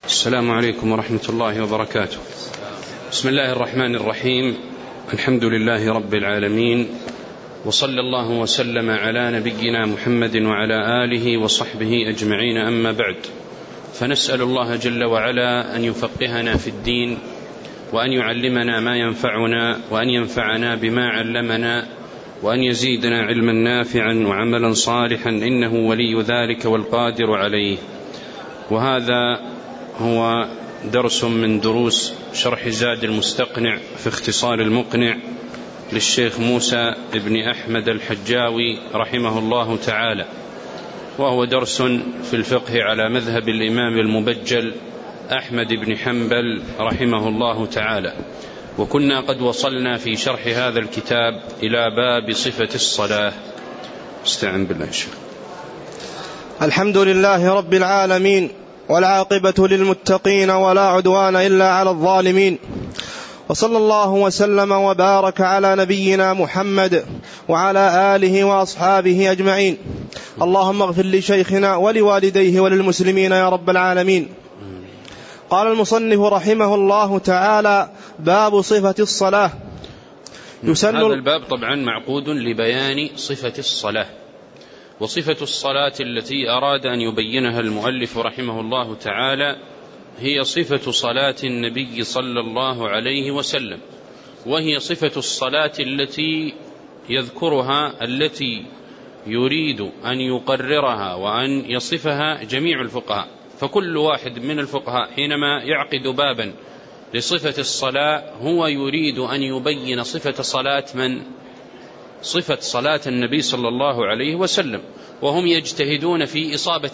السلام عليكم ورحمة الله وبركاته. بسم الله الرحمن الرحيم. الحمد لله رب العالمين، وصلى الله وسلم على نبينا محمد وعلى آله وصحبه أجمعين، أما بعد، فنسأل الله جل وعلا أن يفقهنا في الدين، وأن يعلمنا ما ينفعنا، وأن ينفعنا بما علمنا، وأن يزيدنا علما نافعا وعملا صالحا، إنه ولي ذلك والقادر عليه. وهذا هو درس من دروس شرح زاد المستقنع في اختصار المقنع للشيخ موسى بن أحمد الحجاوي رحمه الله تعالى، وهو درس في الفقه على مذهب الإمام المبجل أحمد بن حنبل رحمه الله تعالى. وكنا قد وصلنا في شرح هذا الكتاب إلى باب صفة الصلاة. استعن بالله يا شيخ. الحمد لله رب العالمين، والعاقبة للمتقين، ولا عدوان إلا على الظالمين، وصلى الله وسلم وبارك على نبينا محمد وعلى آله وأصحابه أجمعين. اللهم اغفر لشيخنا ولوالديه وللمسلمين يا رب العالمين. قال المصنف رحمه الله تعالى: باب صفة الصلاة. هذا الباب طبعا معقود لبيان صفة الصلاة، وصفة الصلاة التي أراد أن يبينها المؤلف رحمه الله تعالى هي صفة صلاة النبي صلى الله عليه وسلم، وهي صفة الصلاة التي يذكرها، التي يريد أن يقررها وأن يصفها جميع الفقهاء. فكل واحد من الفقهاء حينما يعقد بابا لصفة الصلاة هو يريد أن يبين صفة صلاة من؟ صفة صلاة النبي صلى الله عليه وسلم، وهم يجتهدون في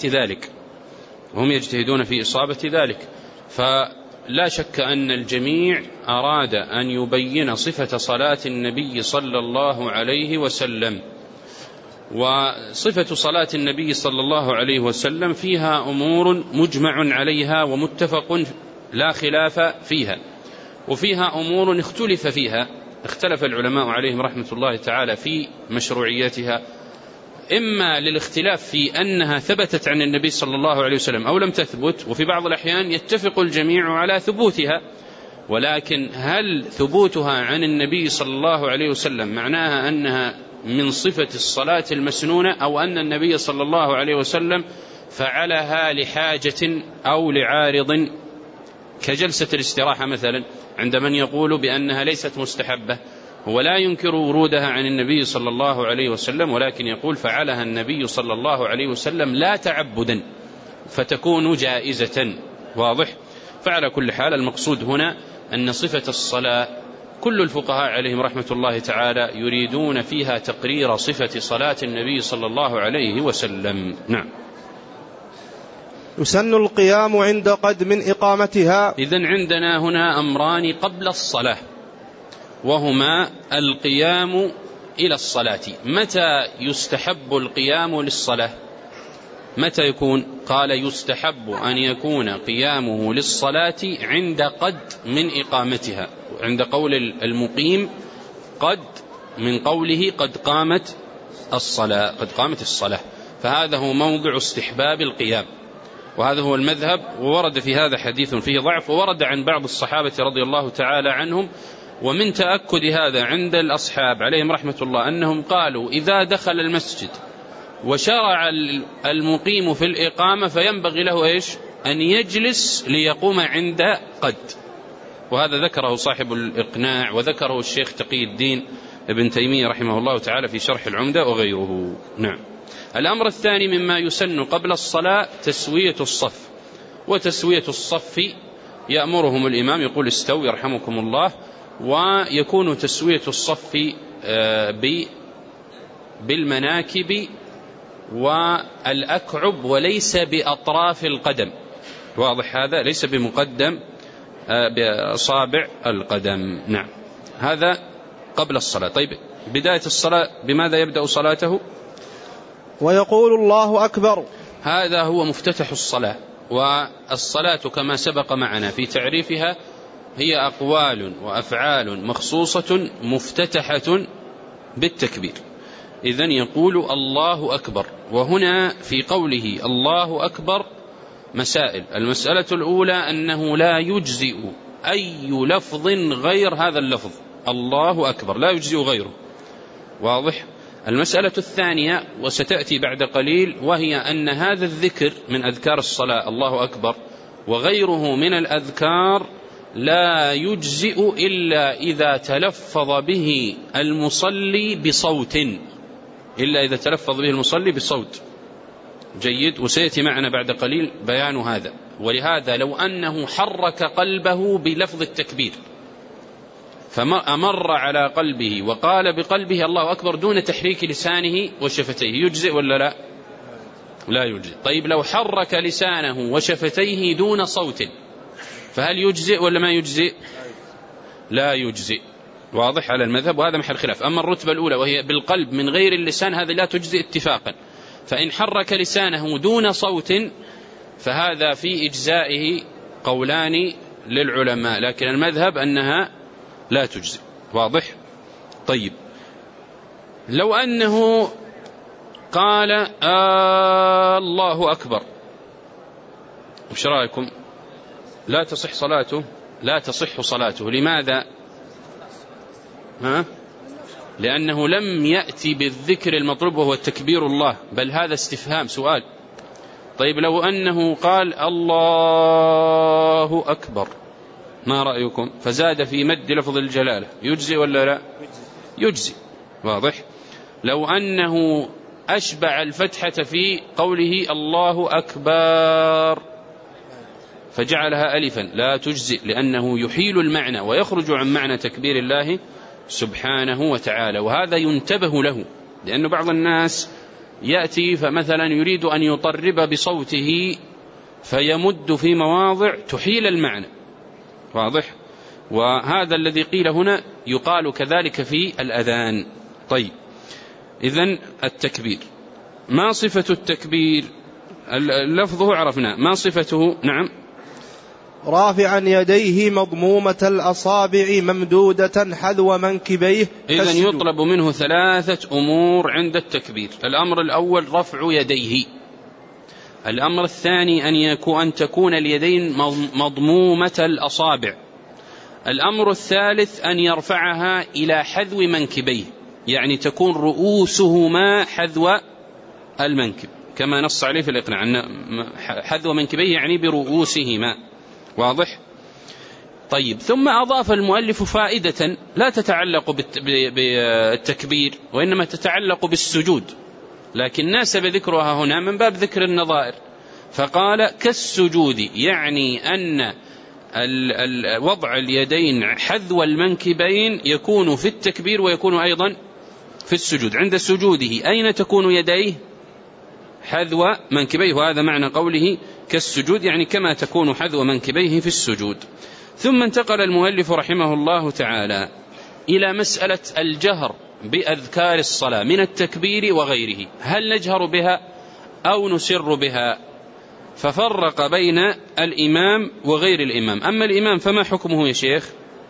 إصابة ذلك. فلا شك أن الجميع أراد أن يبين صفة صلاة النبي صلى الله عليه وسلم. وصفة صلاة النبي صلى الله عليه وسلم فيها أمور مجمع عليها ومتفق لا خلاف فيها، وفيها أمور اختلف العلماء عليهم رحمة الله تعالى في مشروعيتها، إما للاختلاف في أنها ثبتت عن النبي صلى الله عليه وسلم أو لم تثبت، وفي بعض الأحيان يتفق الجميع على ثبوتها. ولكن هل ثبوتها عن النبي صلى الله عليه وسلم معناها أنها من صفة الصلاة المسنونة، أو أن النبي صلى الله عليه وسلم فعلها لحاجة أو لعارض كجلسة الاستراحة مثلا، عند من يقول بأنها ليست مستحبة، هو لا ينكر ورودها عن النبي صلى الله عليه وسلم، ولكن يقول فعلها النبي صلى الله عليه وسلم لا تعبدا فتكون جائزة. واضح؟ فعلى كل حال المقصود هنا أن صفة الصلاة كل الفقهاء عليهم رحمة الله تعالى يريدون فيها تقرير صفة صلاة النبي صلى الله عليه وسلم. نعم. يسن القيام عند قدم إقامتها. إذن عندنا هنا أمران قبل الصلاة، وهما القيام إلى الصلاة. متى يستحب القيام للصلاة؟ متى يكون؟ قال يستحب أن يكون قيامه للصلاة عند قد من إقامتها، عند قول المقيم قد، من قوله قد قامت الصلاة، فهذا هو موضع استحباب القيام، وهذا هو المذهب. وورد في هذا حديث فيه ضعف، وورد عن بعض الصحابة رضي الله تعالى عنهم. ومن تأكد هذا عند الأصحاب عليهم رحمة الله أنهم قالوا إذا دخل المسجد وشرع المقيم في الإقامة فينبغي له إيش؟ أن يجلس ليقوم عند قد. وهذا ذكره صاحب الإقناع، وذكره الشيخ تقي الدين ابن تيمية رحمه الله تعالى في شرح العمدة وغيره. نعم. الأمر الثاني مما يسن قبل الصلاة تسوية الصف. وتسوية الصف يأمرهم الإمام، يقول استووا يرحمكم الله، ويكون تسوية الصف بالمناكب والأكعب وليس بأطراف القدم. واضح هذا؟ ليس بمقدم بأصابع القدم. نعم. هذا قبل الصلاة. طيب، بداية الصلاة بماذا يبدأ صلاته؟ ويقول الله أكبر. هذا هو مفتتح الصلاة. والصلاة كما سبق معنا في تعريفها هي أقوال وأفعال مخصوصة مفتتحة بالتكبير. إذن يقول الله أكبر. وهنا في قوله الله أكبر مسائل. المسألة الأولى أنه لا يجزئ أي لفظ غير هذا اللفظ الله أكبر، لا يجزئ غيره، واضح؟ المسألة الثانية وستأتي بعد قليل، وهي أن هذا الذكر من أذكار الصلاة الله أكبر وغيره من الأذكار لا يجزئ إلا إذا تلفظ به المصلي بصوت، إلا إذا تلفظ به المصلي بصوت. جيد، وسيأتي معنا بعد قليل بيان هذا. ولهذا لو أنه حرك قلبه بلفظ التكبير فأمر على قلبه وقال بقلبه الله أكبر دون تحريك لسانه وشفتيه، يجزئ ولا لا؟ لا يجزئ. طيب لو حرك لسانه وشفتيه دون صوت فهل يجزئ ولا ما يجزئ؟ لا يجزئ، واضح على المذهب، وهذا محل خلاف. أما الرتبة الأولى وهي بالقلب من غير اللسان هذا لا تجزئ اتفاقا، فإن حرك لسانه دون صوت فهذا في إجزائه قولان للعلماء، لكن المذهب أنها لا تجزئ، واضح؟ طيب لو أنه قال الله أكبر، وش رأيكم؟ لا تصح صلاته، لا تصح صلاته. لماذا؟ لأنه لم يأتي بالذكر المطلوب وهو التكبير الله، بل هذا استفهام سؤال. طيب لو أنه قال الله أكبر، ما رأيكم؟ فزاد في مد لفظ الجلالة، يجزي ولا لا؟ يجزي، واضح؟ لو أنه أشبع الفتحة في قوله الله أكبر فجعلها ألفا لا تجزئ، لأنه يحيل المعنى ويخرج عن معنى تكبير الله سبحانه وتعالى، وهذا ينتبه له، لأن بعض الناس يأتي فمثلا يريد أن يطرب بصوته فيمد في مواضع تحيل المعنى، واضح؟ وهذا الذي قيل هنا يقال كذلك في الأذان. طيب إذن التكبير، ما صفة التكبير؟ لفظه عرفنا، ما صفته؟ نعم، رافعا يديه مضمومة الأصابع ممدودة حذو منكبيه. إذن يطلب منه 3 أمور عند التكبير. الأمر الأول رفع يديه، الأمر الثاني أن تكون اليدين مضمومة الأصابع، الأمر الثالث أن يرفعها إلى حذو منكبيه، يعني تكون رؤوسهما حذو المنكب كما نص عليه في الإقناع، حذو منكبيه يعني برؤوسهما، واضح؟ طيب ثم أضاف المؤلف فائدة لا تتعلق بالتكبير وإنما تتعلق بالسجود، لكن ناسب ذكرها هنا من باب ذكر النظائر، فقال كالسجود، يعني أن وضع اليدين حذو المنكبين يكون في التكبير ويكون أيضا في السجود. عند سجوده أين تكون يديه؟ حذو منكبيه، وهذا معنى قوله كالسجود، يعني كما تكون حذو منكبيه في السجود. ثم انتقل المؤلف رحمه الله تعالى إلى مسألة الجهر بأذكار الصلاة من التكبير وغيره، هل نجهر بها أو نسر بها؟ ففرق بين الإمام وغير الإمام. أما الإمام فما حكمه يا شيخ؟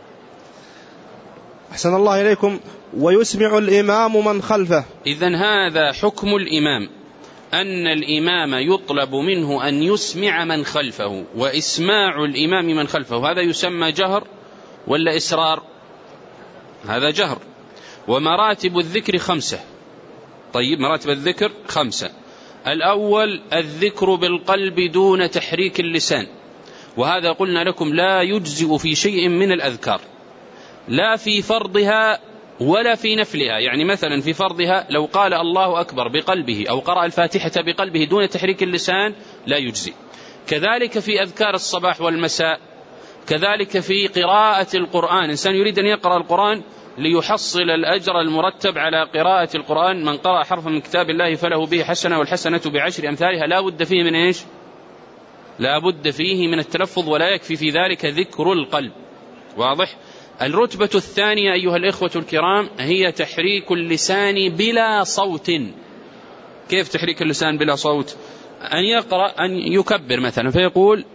أحسن الله إليكم، ويسمع الإمام من خلفه. إذن هذا حكم الإمام، أن الإمام يطلب منه أن يسمع من خلفه، وإسماع الإمام من خلفه هذا يسمى جهر ولا إسرار؟ هذا جهر. ومراتب الذكر 5. طيب مراتب الذكر 5. الأول الذكر بالقلب دون تحريك اللسان، وهذا قلنا لكم لا يجزئ في شيء من الأذكار، لا في فرضها ولا في نفلها. يعني مثلا في فرضها لو قال الله أكبر بقلبه أو قرأ الفاتحة بقلبه دون تحريك اللسان لا يجزئ. كذلك في أذكار الصباح والمساء، كذلك في قراءة القرآن، إنسان يريد أن يقرأ القرآن ليحصل الأجر المرتب على قراءة القرآن، من قرأ حرفا من كتاب الله فله به حسنة والحسنة ب10 أمثالها، لا بد فيه من إيش؟ لا بد فيه من التلفظ، ولا يكفي في ذلك ذكر القلب، واضح؟ الرتبة الثانية أيها الإخوة الكرام هي تحريك اللسان بلا صوت. كيف تحريك اللسان بلا صوت؟ أن يقرأ، أن يكبر مثلا فيقول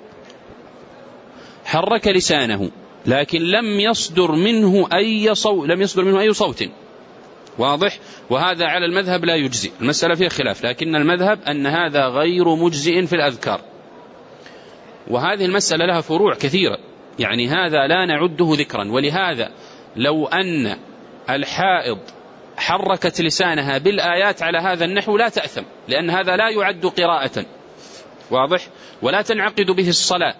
حرك لسانه لكن لم يصدر منه أي صوت، واضح؟ وهذا على المذهب لا يجزئ، المسألة فيها خلاف، لكن المذهب أن هذا غير مجزئ في الأذكار. وهذه المسألة لها فروع كثيرة، يعني هذا لا نعده ذكرا. ولهذا لو أن الحائض حركت لسانها بالآيات على هذا النحو لا تأثم، لأن هذا لا يعد قراءة، واضح، ولا تنعقد به الصلاة،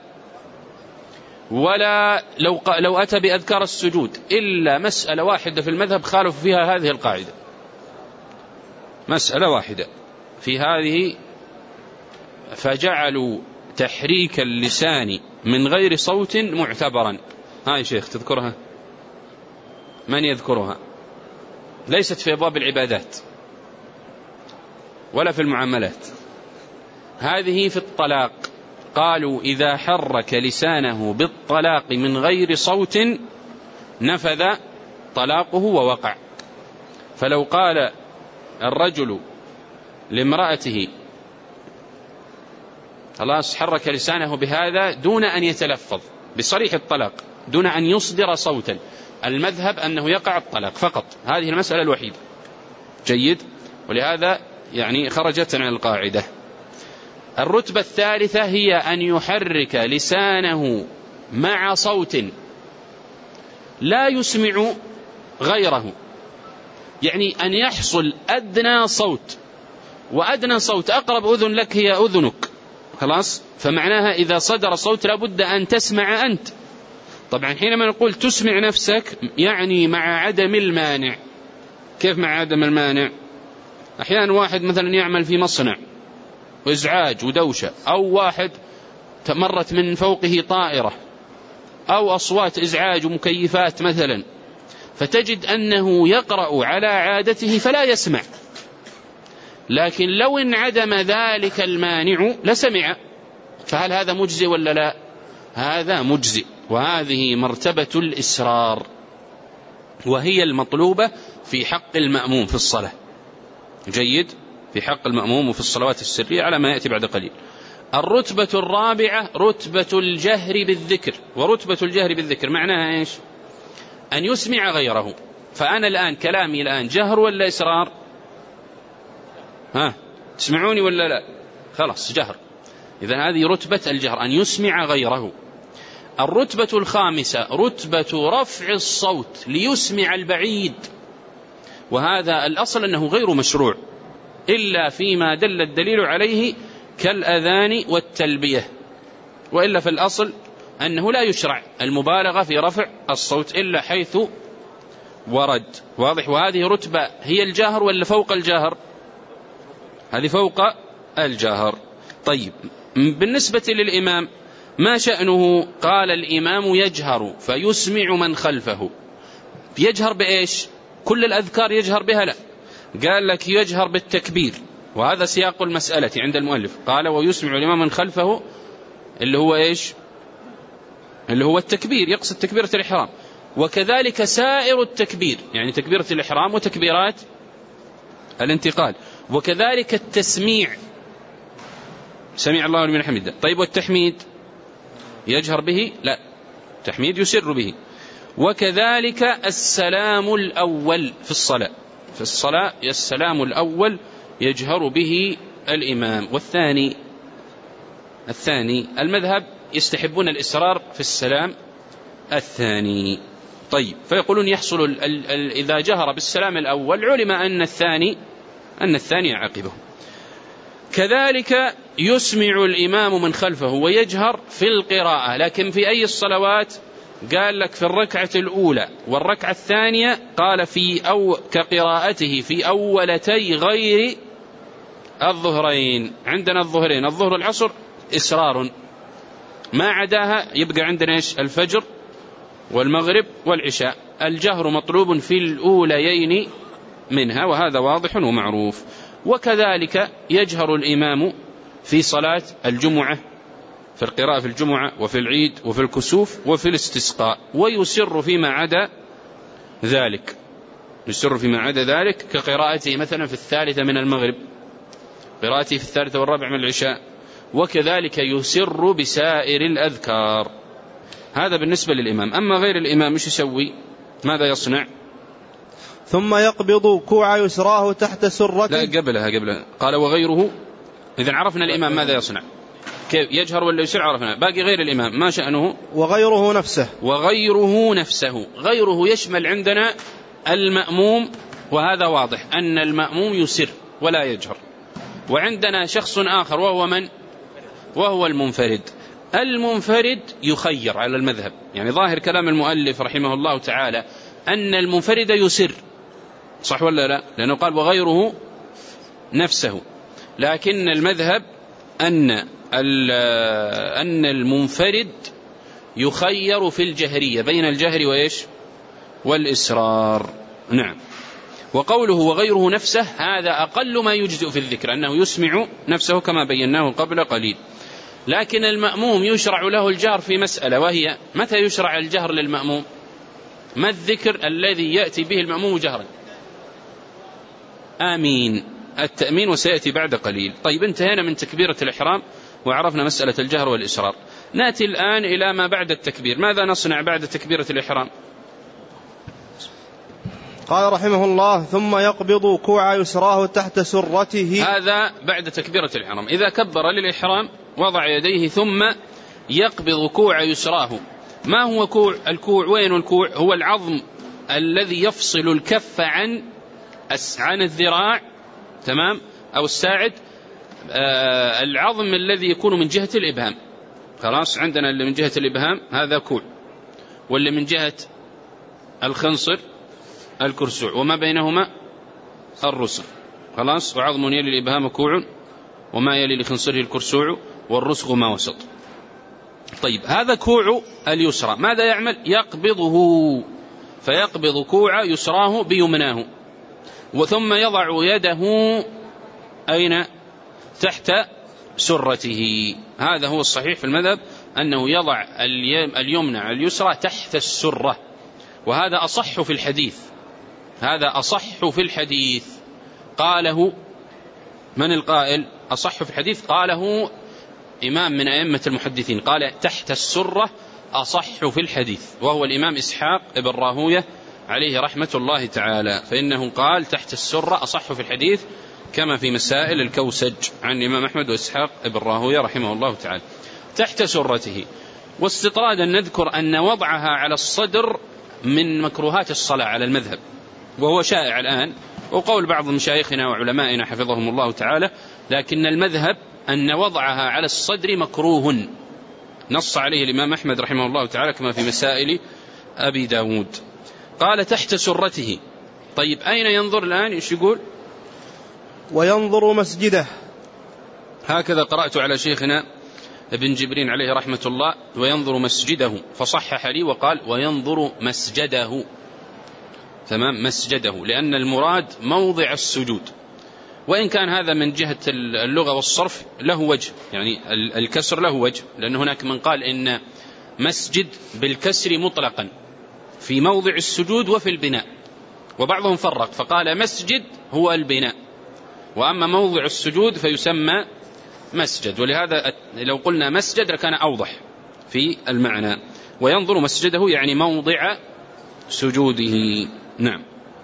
ولا لو أتى بأذكار السجود، إلا مسألة واحدة في المذهب خالف فيها هذه القاعدة، مسألة واحدة في هذه، فجعلوا تحريك اللسان من غير صوت معتبرا. هاي شيخ تذكرها؟ من يذكرها؟ ليست في أبواب العبادات ولا في المعاملات، هذه في الطلاق. قالوا إذا حرك لسانه بالطلاق من غير صوت نفذ طلاقه ووقع. فلو قال الرجل لامرأته خلاص حرك لسانه بهذا دون أن يتلفظ بصريح الطلاق، دون أن يصدر صوتا، المذهب أنه يقع الطلاق فقط، هذه المسألة الوحيدة. جيد، ولهذا يعني خرجت عن القاعدة. الرتبة الثالثة هي أن يحرك لسانه مع صوت لا يسمع غيره، يعني أن يحصل أدنى صوت، وأدنى صوت أقرب أذن لك هي أذنك، خلاص، فمعناها إذا صدر صوت لابد أن تسمع أنت. طبعا حينما نقول تسمع نفسك يعني مع عدم المانع. كيف مع عدم المانع؟ أحيانا واحد مثلا يعمل في مصنع وإزعاج ودوشة، أو واحد مرت من فوقه طائرة، أو أصوات إزعاج ومكيفات مثلا، فتجد أنه يقرأ على عادته فلا يسمع. لكن لو انعدم ذلك المانع لسمع، فهل هذا مجزي ولا لا؟ هذا مجزي، وهذه مرتبة الإسرار، وهي المطلوبة في حق المأموم في الصلاة. جيد، في حق المأموم وفي الصلوات السرية على ما يأتي بعد قليل. الرتبة الرابعة رتبة الجهر بالذكر. ورتبة الجهر بالذكر معناها إيش؟ أن يسمع غيره. فأنا الآن كلامي الآن جهر ولا إسرار؟ تسمعوني ولا لا؟ خلاص جهر. إذن هذه رتبة الجهر، أن يسمع غيره. الرتبة الخامسة رتبة رفع الصوت ليسمع البعيد، وهذا الأصل أنه غير مشروع إلا فيما دل الدليل عليه كالأذان والتلبية، وإلا في الأصل أنه لا يشرع المبالغة في رفع الصوت إلا حيث ورد، واضح. وهذه رتبة هي الجاهر ولا فوق الجاهر؟ هذه فوق الجاهر. طيب، بالنسبة للإمام ما شأنه؟ قال الإمام يجهر فيسمع من خلفه. يجهر بإيش؟ كل الأذكار يجهر بها؟ لا، قال لك يجهر بالتكبير، وهذا سياق المسألة عند المؤلف. قال ويسمع الإمام من خلفه، اللي هو إيش؟ اللي هو التكبير، يقصد تكبيرة الإحرام، وكذلك سائر التكبير، يعني تكبيرة الإحرام وتكبيرات الانتقال، وكذلك التسميع، سمع الله لمن حمده. طيب، والتحميد يجهر به؟ لا، التحميد يسر به. وكذلك السلام الأول في الصلاة، في الصلاة السلام الأول يجهر به الإمام. والثاني المذهب يستحبون الإسرار في السلام الثاني. طيب، فيقولون يحصل إذا جهر بالسلام الأول علم أن الثاني عقبه. كذلك يسمع الإمام من خلفه ويجهر في القراءة، لكن في أي الصلوات؟ قال لك في الركعة الأولى والركعة الثانية، قال كقراءته في أولتي غير الظهرين. عندنا الظهرين، الظهر العصر إسرار، ما عداها يبقى عندنا إيش؟ الفجر والمغرب والعشاء. الجهر مطلوب في الأوليين منها، وهذا واضح ومعروف. وكذلك يجهر الإمام في صلاة الجمعة، في القراءة في الجمعة وفي العيد وفي الكسوف وفي الاستسقاء، ويسر فيما عدا ذلك، يسر فيما عدا ذلك كقراءته مثلا في الثالثة من المغرب، قراءته في الثالثة والرابع من العشاء، وكذلك يسر بسائر الأذكار. هذا بالنسبة للإمام. أما غير الإمام مش يسوي؟ ماذا يصنع؟ ثم يقبض كوع يسراه تحت سرته. لا، قبلها قال وغيره. إذن عرفنا الإمام ماذا يصنع. كيف يجهر ولا يسر عرفنا. باقي غير الإمام ما شأنه؟ وغيره نفسه. وغيره نفسه. غيره يشمل عندنا المأموم، وهذا واضح أن المأموم يسر ولا يجهر. وعندنا شخص آخر وهو من؟ وهو المنفرد. المنفرد يخير على المذهب، يعني ظاهر كلام المؤلف رحمه الله تعالى أن المنفرد يسر، صح ولا لا؟ لأنه قال وغيره نفسه، لكن المذهب أن المنفرد يخير في الجهرية بين الجهر وإيش؟ والإسرار. نعم. وقوله وغيره نفسه هذا أقل ما يجزئ في الذكر، أنه يسمع نفسه كما بيناه قبل قليل. لكن المأموم يشرع له الجهر في مسألة، وهي متى يشرع الجهر للمأموم؟ ما الذكر الذي يأتي به المأموم جهرا؟ آمين، التأمين، وسيأتي بعد قليل. طيب انتهينا من تكبيرة الإحرام وعرفنا مسألة الجهر والإسرار. نأتي الآن إلى ما بعد التكبير. ماذا نصنع بعد تكبيرة الإحرام؟ قال رحمه الله ثم يقبض كوع يسراه تحت سرته. هذا بعد تكبيرة الإحرام. إذا كبر للإحرام وضع يديه ثم يقبض كوع يسراه. ما هو كوع؟ الكوع وين الكوع؟ هو العظم الذي يفصل الكف عن الذراع، تمام، أو الساعد. العظم الذي يكون من جهة الإبهام. خلاص، عندنا اللي من جهة الإبهام هذا كوع، واللي من جهة الخنصر الكرسوع، وما بينهما الرسغ. خلاص، وعظم يلي الإبهام كوع، وما يلي لخنصره الكرسوع، والرسغ ما وسط. طيب، هذا كوع اليسرى ماذا يعمل؟ يقبضه، فيقبض كوع يسراه بيمناه، وثم يضع يده أين؟ تحت سرته. هذا هو الصحيح في المذهب، أنه يضع اليمنى اليسرى تحت السرة، وهذا أصح في الحديث. هذا أصح في الحديث. قاله من القائل؟ أصح في الحديث قاله إمام من أئمة المحدثين، قال تحت السرة أصح في الحديث، وهو الإمام إسحاق ابن راهوية عليه رحمة الله تعالى، فإنه قال تحت السرة أصح في الحديث، كما في مسائل الكوسج عن الإمام أحمد وإسحاق ابن راهوية رحمه الله تعالى. تحت سرته. واستطرادا نذكر أن وضعها على الصدر من مكروهات الصلاة على المذهب، وهو شائع الآن، وقول بعض مشايخنا وعلمائنا حفظهم الله تعالى، لكن المذهب أن وضعها على الصدر مكروه، نص عليه الإمام أحمد رحمه الله تعالى كما في مسائل أبي داود. قال تحت سرته. طيب، أين ينظر الآن؟ إيش يقول؟ وينظر مسجده. هكذا قرأت على شيخنا ابن جبرين عليه رحمة الله، وينظر مسجده، فصحح لي وقال وينظر مسجده. تمام، مسجده، لأن المراد موضع السجود، وإن كان هذا من جهة اللغة والصرف له وجه، يعني الكسر له وجه، لأن هناك من قال إن مسجد بالكسر مطلقا في موضع السجود وفي البناء، وبعضهم فرق فقال مسجد هو البناء، وأما موضع السجود فيسمى مسجد، ولهذا لو قلنا مسجد لكان أوضح في المعنى. وينظر مسجده يعني موضع سجوده. نعم.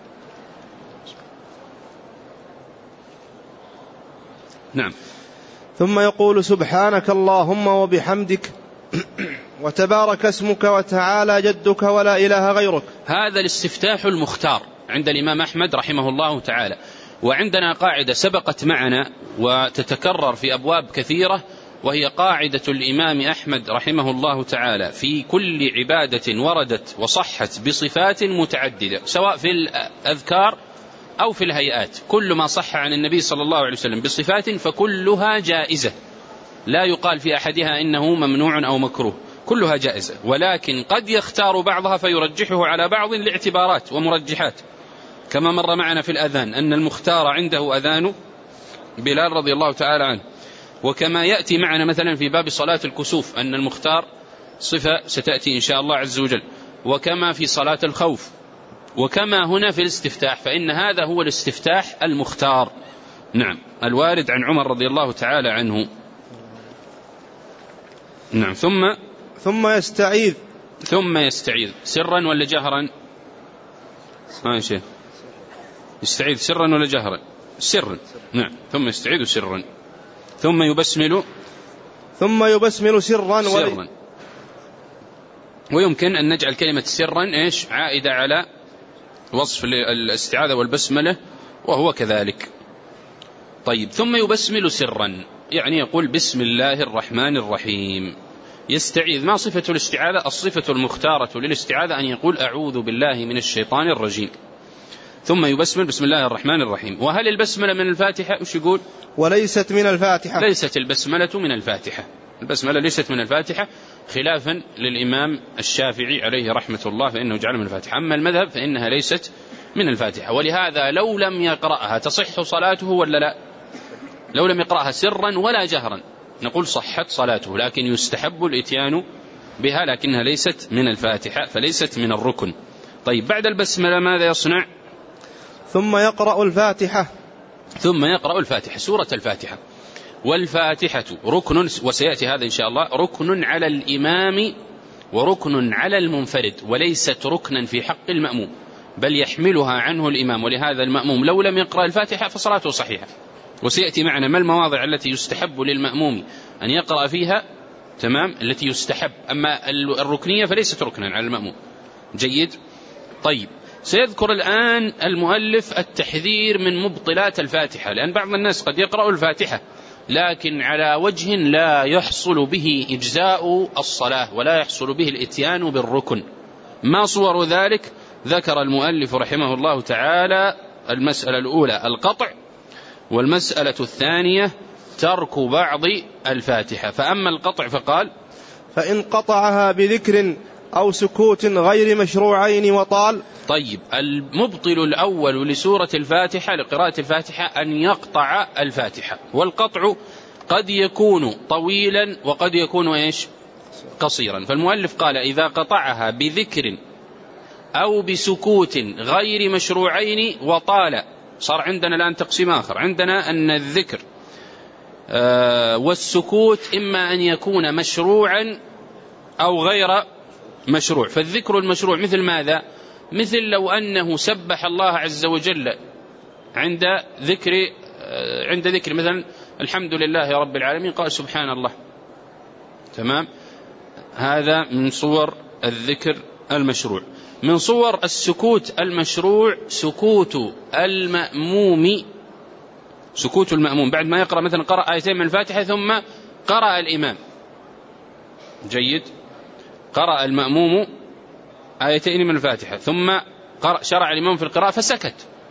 نعم. ثم يقول سبحانك اللهم وبحمدك وتبارك اسمك وتعالى جدك ولا إله غيرك. هذا الاستفتاح المختار عند الإمام أحمد رحمه الله تعالى. وعندنا قاعدة سبقت معنا وتتكرر في أبواب كثيرة، وهي قاعدة الإمام أحمد رحمه الله تعالى في كل عبادة وردت وصحت بصفات متعددة، سواء في الأذكار أو في الهيئات، كل ما صح عن النبي صلى الله عليه وسلم بصفات فكلها جائزة، لا يقال في أحدها إنه ممنوع أو مكروه، كلها جائزة، ولكن قد يختار بعضها فيرجحه على بعض لاعتبارات ومرجحات، كما مر معنا في الأذان أن المختار عنده أذان بلال رضي الله تعالى عنه، وكما يأتي معنا مثلا في باب صلاة الكسوف أن المختار صفة ستأتي إن شاء الله عز وجل، وكما في صلاة الخوف، وكما هنا في الاستفتاح، فإن هذا هو الاستفتاح المختار. نعم، الوارد عن عمر رضي الله تعالى عنه. نعم. ثم يستعيذ سرا ولا جهرا؟ ما شيء يستعيذ سرا ولا جهرا؟ سرا. نعم. ثم يستعيذ سرا، ثم يبسمل ثم يبسمل سرا. ويمكن أن نجعل كلمة سرا إيش عائدة على وصف الاستعاذة والبسملة، وهو كذلك. طيب، ثم يبسمل سرا يعني يقول بسم الله الرحمن الرحيم، يستعيذ. ما صفة الاستعاذة؟ الصفة المختارة للاستعاذة أن يقول أعوذ بالله من الشيطان الرجيم، ثم يبسمل بسم الله الرحمن الرحيم. وهل البسملة من الفاتحة؟ وش يقول؟ وليست من الفاتحة. ليست البسملة من الفاتحة، البسملة ليست من الفاتحة، خلافا للإمام الشافعي عليه رحمة الله فإنه جعل من الفاتحة. أما المذهب فإنها ليست من الفاتحة، ولهذا لو لم يقرأها تصح صلاته ولا لا؟ لو لم يقرأها سرا ولا جهرا نقول صحت صلاته، لكن يستحب الإتيان بها، لكنها ليست من الفاتحة فليست من الركن. طيب، بعد البسملة ماذا يصنع؟ ثم يقرأ الفاتحة. ثم يقرأ الفاتحة، سورة الفاتحة. والفاتحة ركن، وسيأتي هذا إن شاء الله، ركن على الإمام وركن على المنفرد، وليست ركنا في حق المأموم، بل يحملها عنه الإمام. ولهذا المأموم لو لم يقرأ الفاتحة فصلاته صحيحة. وسيأتي معنا ما المواضع التي يستحب للمأموم أن يقرأ فيها، تمام، التي يستحب. أما الركنية فليست ركنا على المأموم. جيد. طيب، سيذكر الآن المؤلف التحذير من مبطلات الفاتحة، لأن بعض الناس قد يقرأ الفاتحة لكن على وجه لا يحصل به إجزاء الصلاة ولا يحصل به الإتيان بالركن. ما صور ذلك؟ ذكر المؤلف رحمه الله تعالى المسألة الأولى القطع، والمسألة الثانية ترك بعض الفاتحة. فأما القطع فقال فإن قطعها بذكر أو سكوت غير مشروعين وطال. طيب، المبطل الأول لسورة الفاتحة لقراءة الفاتحة أن يقطع الفاتحة، والقطع قد يكون طويلا وقد يكون إيش؟ قصيرا. فالمؤلف قال إذا قطعها بذكر أو بسكوت غير مشروعين وطال. صار عندنا الآن تقسيم آخر، عندنا أن الذكر والسكوت إما أن يكون مشروعا أو غير مشروع. فالذكر المشروع مثل ماذا؟ مثل لو أنه سبح الله عز وجل عند ذكر مثلا الحمد لله رب العالمين قال سبحان الله، تمام، هذا من صور الذكر المشروع. من صور السكوت المشروع سكوت المأموم، سكوت المأموم بعد ما يقرأ، مثلا قرأ آيتين من الفاتحة ثم قرأ الإمام، جيد، قرأ المأموم آيتين من الفاتحة ثم شرع الإمام في القراءة فسكت،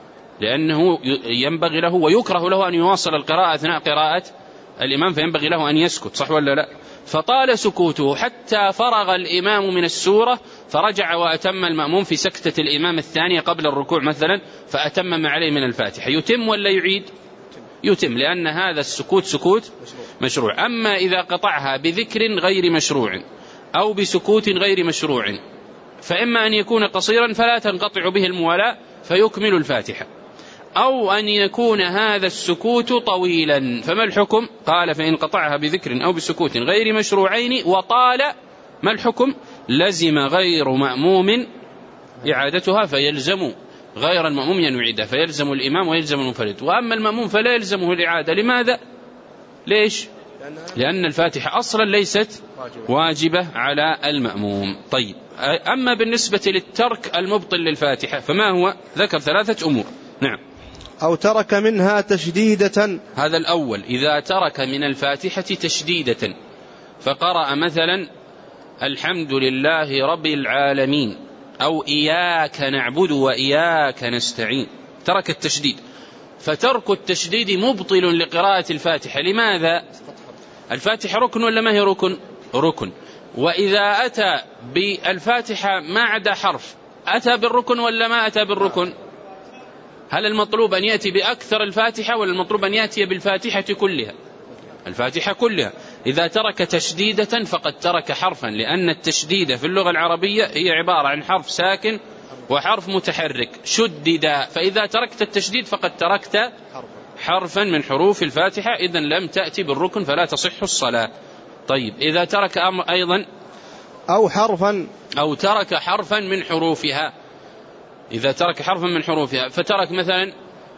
لأنه ينبغي له ويكره له أن يواصل القراءة أثناء قراءة الإمام، فينبغي له أن يسكت، صح ولا لا؟ فطال سكوته حتى فرغ الإمام من السورة فرجع وأتم المأموم في سكتة الإمام الثانية قبل الركوع مثلا، فأتمم عليه من الفاتحة. يتم ولا يعيد؟ يتم، لأن هذا السكوت سكوت مشروع. أما إذا قطعها بذكر غير مشروع أو بسكوت غير مشروع فإما أن يكون قصيرا فلا تنقطع به الموالاة فيكمل الفاتحة، أو أن يكون هذا السكوت طويلا. فما الحكم؟ قال فإن قطعها بذكر أو بسكوت غير مشروعين وطال، ما الحكم؟ لزم غير مأموم إعادتها، فيلزم غير المأموم أن يعيدها، فيلزم الإمام ويلزم المنفرد. وأما المأموم فلا يلزمه الإعادة. لماذا؟ ليش؟ لأن الفاتحة أصلا ليست واجبة على المأموم. طيب، أما بالنسبة للترك المبطل للفاتحة فما هو؟ ذكر 3 أمور. نعم. أو ترك منها تشديدة، هذا الأول، إذا ترك من الفاتحة تشديدة، فقرأ مثلا الحمد لله رب العالمين أو إياك نعبد وإياك نستعين، ترك التشديد. فترك التشديد مبطل لقراءة الفاتحة. لماذا؟ الفاتحة ركن ولا ما هي ركن؟ ركن. وإذا أتى بالفاتحة ما عدا حرف أتى بالركن ولا ما أتى بالركن؟ هل المطلوب أن يأتي بأكثر الفاتحة ولا المطلوب أن يأتي بالفاتحة كلها؟ الفاتحة كلها. إذا ترك تشديدة فقد ترك حرفا، لأن التشديد في اللغة العربية هي عبارة عن حرف ساكن وحرف متحرك شدد، فإذا تركت التشديد فقد تركت حرفا من حروف الفاتحة، إذن لم تأتي بالركن فلا تصح الصلاة. طيب، إذا ترك أيضا أو حرفا أو ترك حرفا من حروفها، إذا ترك حرفا من حروفها فترك مثلا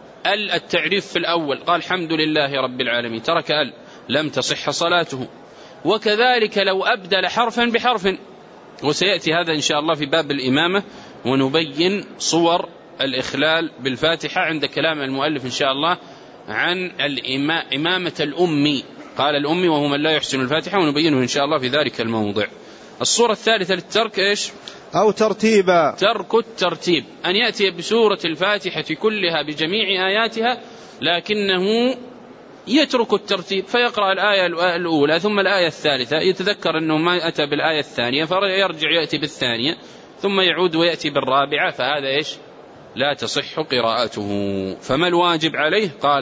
التعريف في الأول قال الحمد لله رب العالمين، ترك لم تصح صلاته. وكذلك لو أبدل حرفا بحرف، وسيأتي هذا إن شاء الله في باب الإمامة، ونبين صور الإخلال بالفاتحة عند كلام المؤلف إن شاء الله عن إمامة الأمي، قال الأمي وهو من لا يحسن الفاتحة، ونبينه إن شاء الله في ذلك الموضع. الصورة الثالثة للترك إيش؟ أو ترتيبا، ترك الترتيب، أن يأتي بسورة الفاتحة كلها بجميع آياتها لكنه يترك الترتيب، فيقرأ الآية الأولى ثم الآية الثالثة، يتذكر أنه ما أتى بالآية الثانية فيرجع يأتي بالثانية ثم يعود ويأتي بالرابعة، فهذا إيش؟ لا تصح قراءته. فما الواجب عليه؟ قال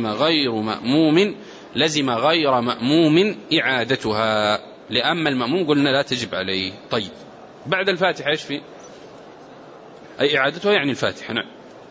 لزم غير مأموم إعادتها، لأما المأموم قلنا لا تجب عليه. طيب بعد الفاتحة إيش في؟ أي إعادتها يعني الفاتحة. نعم.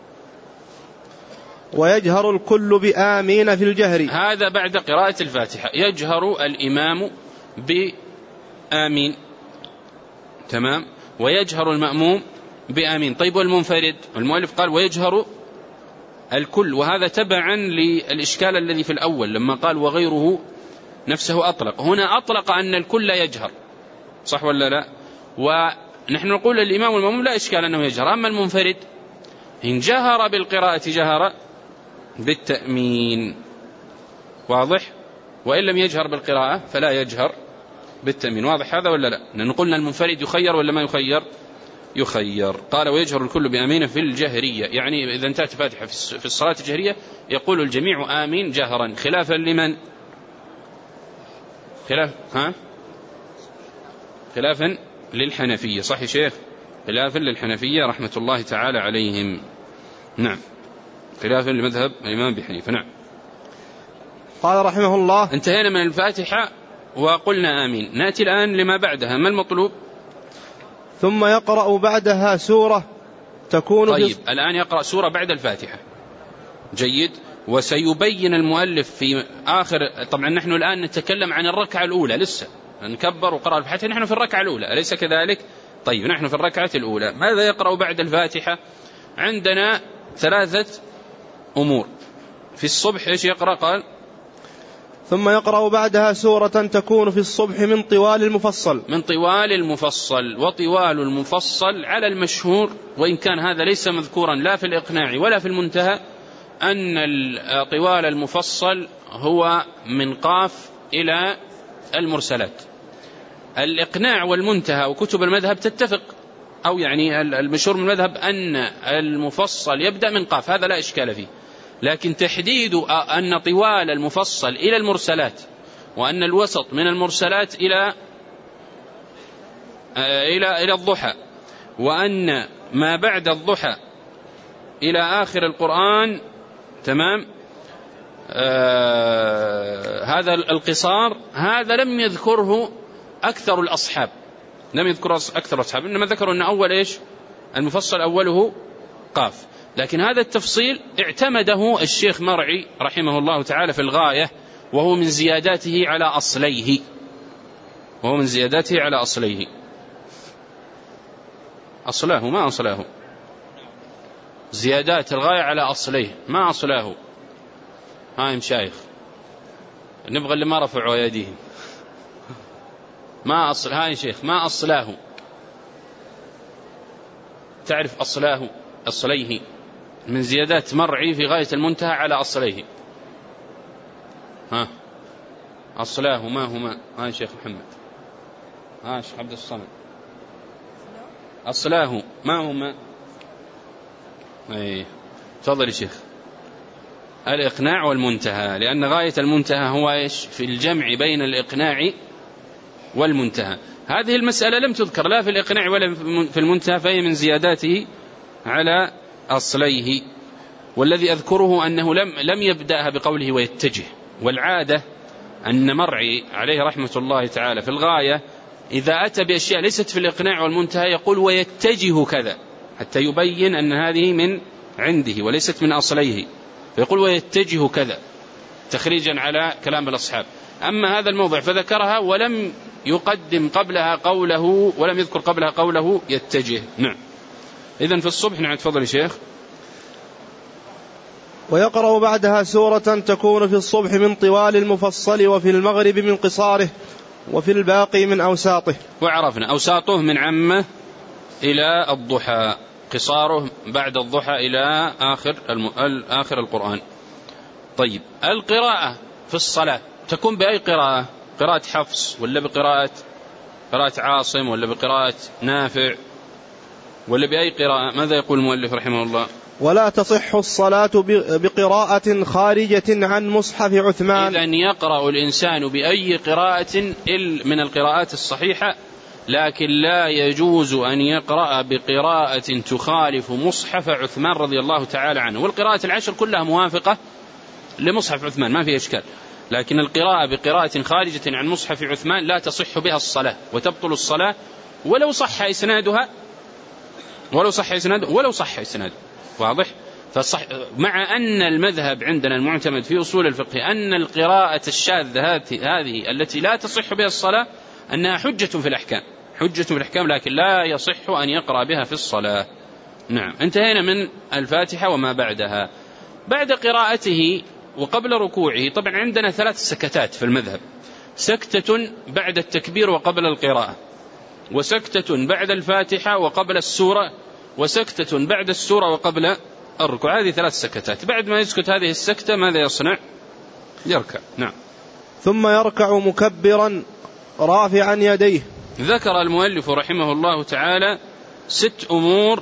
ويجهر الكل بآمين في الجهر، هذا بعد قراءة الفاتحة يجهر الإمام بآمين، تمام، ويجهر المأموم بآمين. طيب والمنفرد؟ المؤلف قال ويجهر الكل، وهذا تبعا للإشكال الذي في الأول لما قال وغيره نفسه أطلق، هنا أطلق أن الكل يجهر، صح ولا لا؟ ونحن نقول الإمام والمأموم لا إشكال أنه يجهر، أما المنفرد إن جهر بالقراءة جهر بالتأمين، واضح؟ وإن لم يجهر بالقراءة فلا يجهر بالتأمين، واضح هذا ولا لا؟ لأن قلنا المنفرد يخير ولا ما يخير؟ يخير. قال ويجهر الكل بآمين في الجهرية، يعني إذا انتهت فاتحة في الصلاة الجهرية يقول الجميع آمين جهرا، خلافا لمن؟ خلافا للحنفية، صح يا شيخ؟ خلافا للحنفية رحمة الله تعالى عليهم. نعم، خلافا لمذهب الإمام أبي حنيفة. نعم. قال رحمه الله انتهينا من الفاتحة وقلنا آمين، نأتي الآن لما بعدها، ما المطلوب؟ ثم يقرأ بعدها سورة تكون طيب الآن يقرأ سورة بعد الفاتحة، جيد. وسيبين المؤلف في آخر، طبعا نحن الآن نتكلم عن الركعة الأولى، لسه نكبر وقرأ الفاتحة، نحن في الركعة الأولى أليس كذلك؟ طيب نحن في الركعة الأولى، ماذا يقرأ بعد الفاتحة؟ عندنا 3 أمور. في الصبح إيش يقرأ؟ قال ثم يقرأ بعدها سورة تكون في الصبح من طوال المفصل. من طوال المفصل، وطوال المفصل على المشهور، وإن كان هذا ليس مذكورا لا في الإقناع ولا في المنتهى، أن طوال المفصل هو من قاف إلى المرسلات. الإقناع والمنتهى وكتب المذهب تتفق، أو يعني المشهور من المذهب أن المفصل يبدأ من قاف، هذا لا إشكال فيه، لكن تحديد أن طوال المفصل إلى المرسلات، وأن الوسط من المرسلات إلى الضحى، وأن ما بعد الضحى إلى آخر القرآن، تمام، هذا القصار، هذا لم يذكره أكثر الأصحاب، إنما ذكروا أن أول إيش؟ المفصل أوله قاف، لكن هذا التفصيل اعتمده الشيخ مرعي رحمه الله تعالى في الغاية، وهو من زياداته على أصليه، أصلاه ما أصلاه، زيادات الغاية على أصليه ما أصلاه. هاي مشايخ نبغى اللي ما رفعوا أيديهم، ما أصل، هاي شيخ ما أصلاه، تعرف أصليه من زيادات مرعي في غاية المنتهى على أصليه. أصلاه ما هما؟ هاي شيخ محمد، شيخ عبد الصمد، أصلاه ما هما؟ تفضل يا شيخ. الإقناع والمنتهى، لأن غاية المنتهى هو إيش؟ في الجمع بين الإقناع والمنتهى. هذه المسألة لم تذكر لا في الإقناع ولا في المنتهى، فهي من زياداته على أصليه. والذي أذكره أنه لم يبدأها بقوله ويتجه، والعادة أن مرعي عليه رحمة الله تعالى في الغاية إذا أتى بأشياء ليست في الإقناع والمنتهى يقول ويتجه كذا، حتى يبين أن هذه من عنده وليست من أصليه، فيقول ويتجه كذا تخريجا على كلام الأصحاب. أما هذا الموضع فذكرها ولم يقدم قبلها قوله، ولم يذكر قبلها قوله يتجه. نعم. إذن في الصبح. نعم تفضل يا شيخ. ويقرأ بعدها سورة تكون في الصبح من طوال المفصل وفي المغرب من قصاره، وفي الباقي من أوساطه. وعرفنا أوساطه من عامة إلى الضحى، قصاره بعد الضحى إلى آخر القرآن. طيب القراءة في الصلاة تكون بأي قراءة؟ قراءة حفص ولا بقراءة عاصم ولا بقراءة نافع ولا بأي قراءة؟ ماذا يقول المؤلف رحمه الله؟ ولا تصح الصلاة بقراءة خارجة عن مصحف عثمان. إذن يقرأ الإنسان بأي قراءة من القراءات الصحيحة، لكن لا يجوز أن يقرأ بقراءة تخالف مصحف عثمان رضي الله تعالى عنه. والقراءة العشر كلها موافقة لمصحف عثمان ما في إشكال، لكن القراءة بقراءة خارجة عن مصحف عثمان لا تصح بها الصلاة وتبطل الصلاة ولو صح إسنادها ولو صح إسناده. واضح؟ مع أن المذهب عندنا المعتمد في أصول الفقه أن القراءة الشاذة هذه التي لا تصح بها الصلاة أنها حجة في الأحكام، لكن لا يصح أن يقرأ بها في الصلاة. نعم، انتهينا من الفاتحة وما بعدها. بعد قراءته وقبل ركوعه طبعا عندنا 3 سكتات في المذهب: سكتة بعد التكبير وقبل القراءة، وسكتة بعد الفاتحة وقبل السورة، وسكتة بعد السورة وقبل الركوع. هذه 3 سكتات. بعد ما يسكت هذه السكتة ماذا يصنع؟ يركع. نعم. ثم يركع مكبرا رافعا يديه. ذكر المؤلف رحمه الله تعالى 6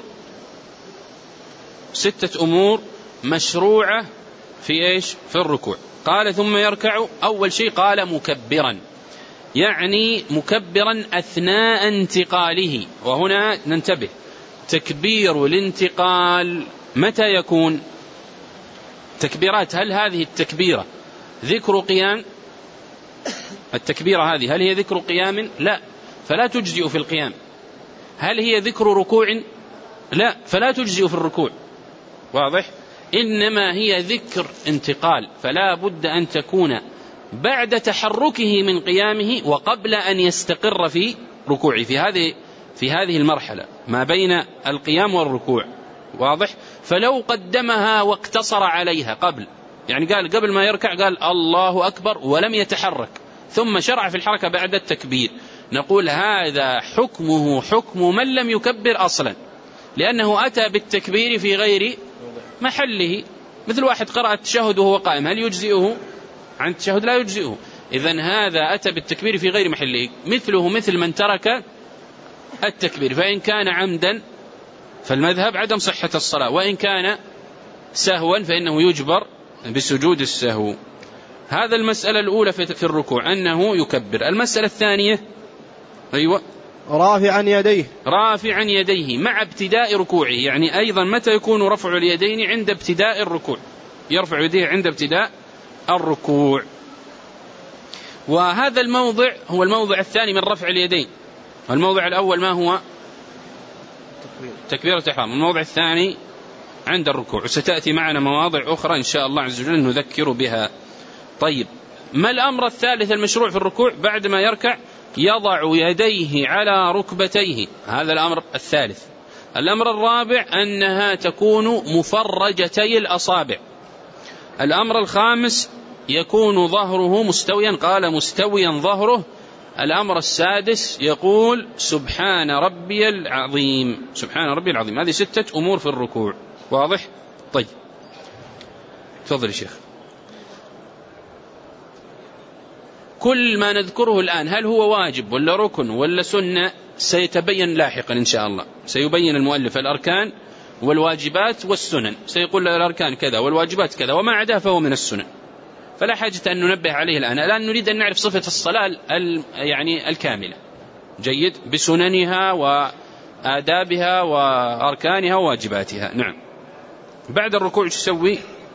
أمور مشروعة في الركوع. قال ثم يركع، أول شيء قال مكبرا، يعني مكبرا أثناء انتقاله. وهنا ننتبه، تكبير الانتقال متى يكون؟ تكبيرات، هل هذه التكبيرة ذكر قيام؟ التكبيرة هذه هل هي ذكر قيام؟ لا، فلا تجزئ في القيام. هل هي ذكر ركوع؟ لا، فلا تجزئ في الركوع. واضح؟ إنما هي ذكر انتقال، فلا بد أن تكون بعد تحركه من قيامه وقبل أن يستقر في ركوعه، في هذه المرحلة ما بين القيام والركوع. واضح؟ فلو قدمها واقتصر عليها يعني قال قبل ما يركع قال الله أكبر ولم يتحرك، ثم شرع في الحركة بعد التكبير، نقول هذا حكمه حكم من لم يكبر أصلا، لأنه أتى بالتكبير في غير محله. مثل واحد قرأ التشهد وهو قائم، هل يجزئه عن التشهد؟ لا يجزئه. إذن هذا أتى بالتكبير في غير محله، مثله مثل من ترك التكبير، فإن كان عمدا فالمذهب عدم صحة الصلاة، وإن كان سهوا فإنه يجبر بسجود السهو. هذا المسألة الأولى في الركوع أنه يكبر. المسألة الثانية رافعا يديه مع ابتداء ركوعه، يعني أيضا متى يكون رفع اليدين؟ عند ابتداء الركوع، يرفع يديه عند ابتداء الركوع. وهذا الموضع هو الموضع الثاني من رفع اليدين. الموضع الأول ما هو؟ تكبيرة الإحرام. الموضع الثاني عند الركوع، وستأتي معنا مواضع أخرى إن شاء الله عز وجل نذكر بها. طيب، ما الأمر الثالث المشروع في الركوع؟ بعد ما يركع يضع يديه على ركبتيه، هذا الأمر الثالث. الأمر الرابع أنها تكون مفرجتي الأصابع. الأمر الخامس يكون ظهره مستويا، قال مستويا ظهره. الأمر السادس يقول سبحان ربي العظيم، سبحان ربي العظيم. هذه 6 أمور في الركوع. واضح؟ طيب، تفضل يا شيخ. كل ما نذكره الآن هل هو واجب ولا ركن ولا سنة سيتبين لاحقا إن شاء الله. سيبين المؤلف الأركان والواجبات والسنن، سيقول الأركان كذا والواجبات كذا، وما عداه فهو من السنن، فلا حاجة أن ننبه عليه الآن نريد أن نعرف صفة الصلاة يعني الكاملة، جيد، بسننها وآدابها وأركانها وواجباتها. نعم. بعد الركوع يسوي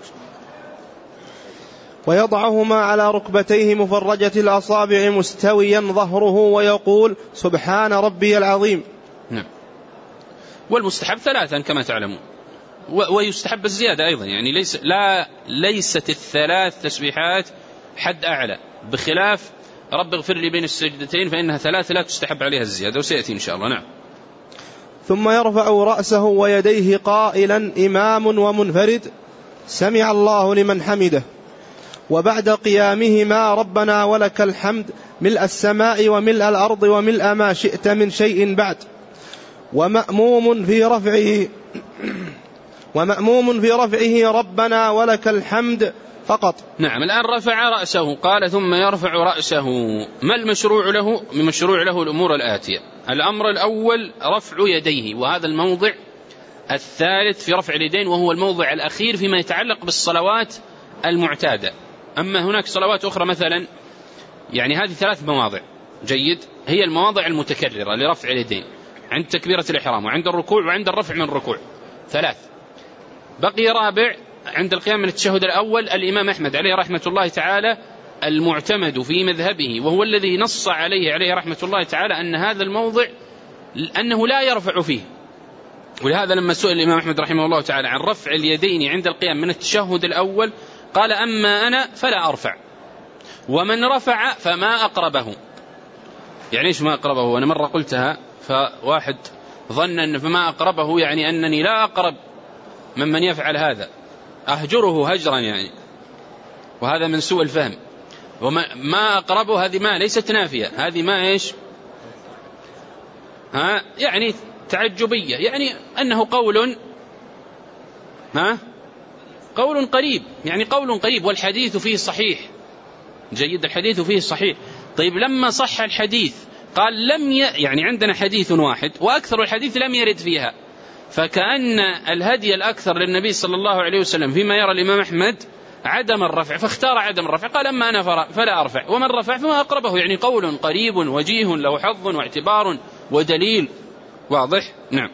ويضعهما على ركبتيه مفرجة الأصابع مستويا ظهره ويقول سبحان ربي العظيم. نعم. والمستحب 3 كما تعلمون، ويستحب الزيادة أيضا، يعني ليست 3 تسبيحات حد أعلى، بخلاف رب اغفر لي بين السجدتين فإنها 3 لا تستحب عليها الزيادة، وسيأتي إن شاء الله. نعم. ثم يرفع رأسه ويديه قائلا إمام ومنفرد سمع الله لمن حمده، وبعد قيامهما ربنا ولك الحمد ملء السماء وملء الأرض وملء ما شئت من شيء بعد. ومأموم في رفعه ربنا ولك الحمد فقط. نعم. الآن رفع رأسه، قال ثم يرفع رأسه. ما المشروع له؟ مشروع له الأمور الآتية. الأمر الأول رفع يديه، وهذا الموضع الثالث في رفع اليدين، وهو الموضع الأخير فيما يتعلق بالصلوات المعتادة. أما هناك صلوات أخرى مثلا، يعني هذه 3 مواضع جيد هي المواضع المتكررة لرفع اليدين، عند تكبيرة الإحرام وعند الركوع وعند الرفع من الركوع 3. بقي رابع عند القيام من التشهد الأول. الإمام أحمد عليه رحمة الله تعالى المعتمد في مذهبه، وهو الذي نص عليه رحمة الله تعالى، أن هذا الموضع أنه لا يرفع فيه. ولهذا لما سئل الإمام أحمد رحمه الله تعالى عن رفع اليدين عند القيام من التشهد الأول قال: أما أنا فلا أرفع، ومن رفع فما أقربه. يعني إيش ما أقربه؟ أنا مرة قلتها فواحد ظن أن فما أقربه يعني أنني لا أقرب ممن يفعل هذا، أهجره هجرا يعني، وهذا من سوء الفهم. وما أقربه هذه ما ليست نافية، هذه ما إيش يعني تعجبية، يعني أنه قول قريب، يعني قول قريب، والحديث فيه صحيح جيد، الحديث فيه صحيح. طيب لما صح الحديث قال يعني عندنا حديث واحد وأكثر الحديث لم يرد فيها، فكأن الهدي الأكثر للنبي صلى الله عليه وسلم فيما يرى الإمام أحمد عدم الرفع، فاختار عدم الرفع، قال: أما أنا فلا أرفع، ومن رفع فما أقربه. يعني قول قريب وجيه له حظ واعتبار ودليل واضح. نعم.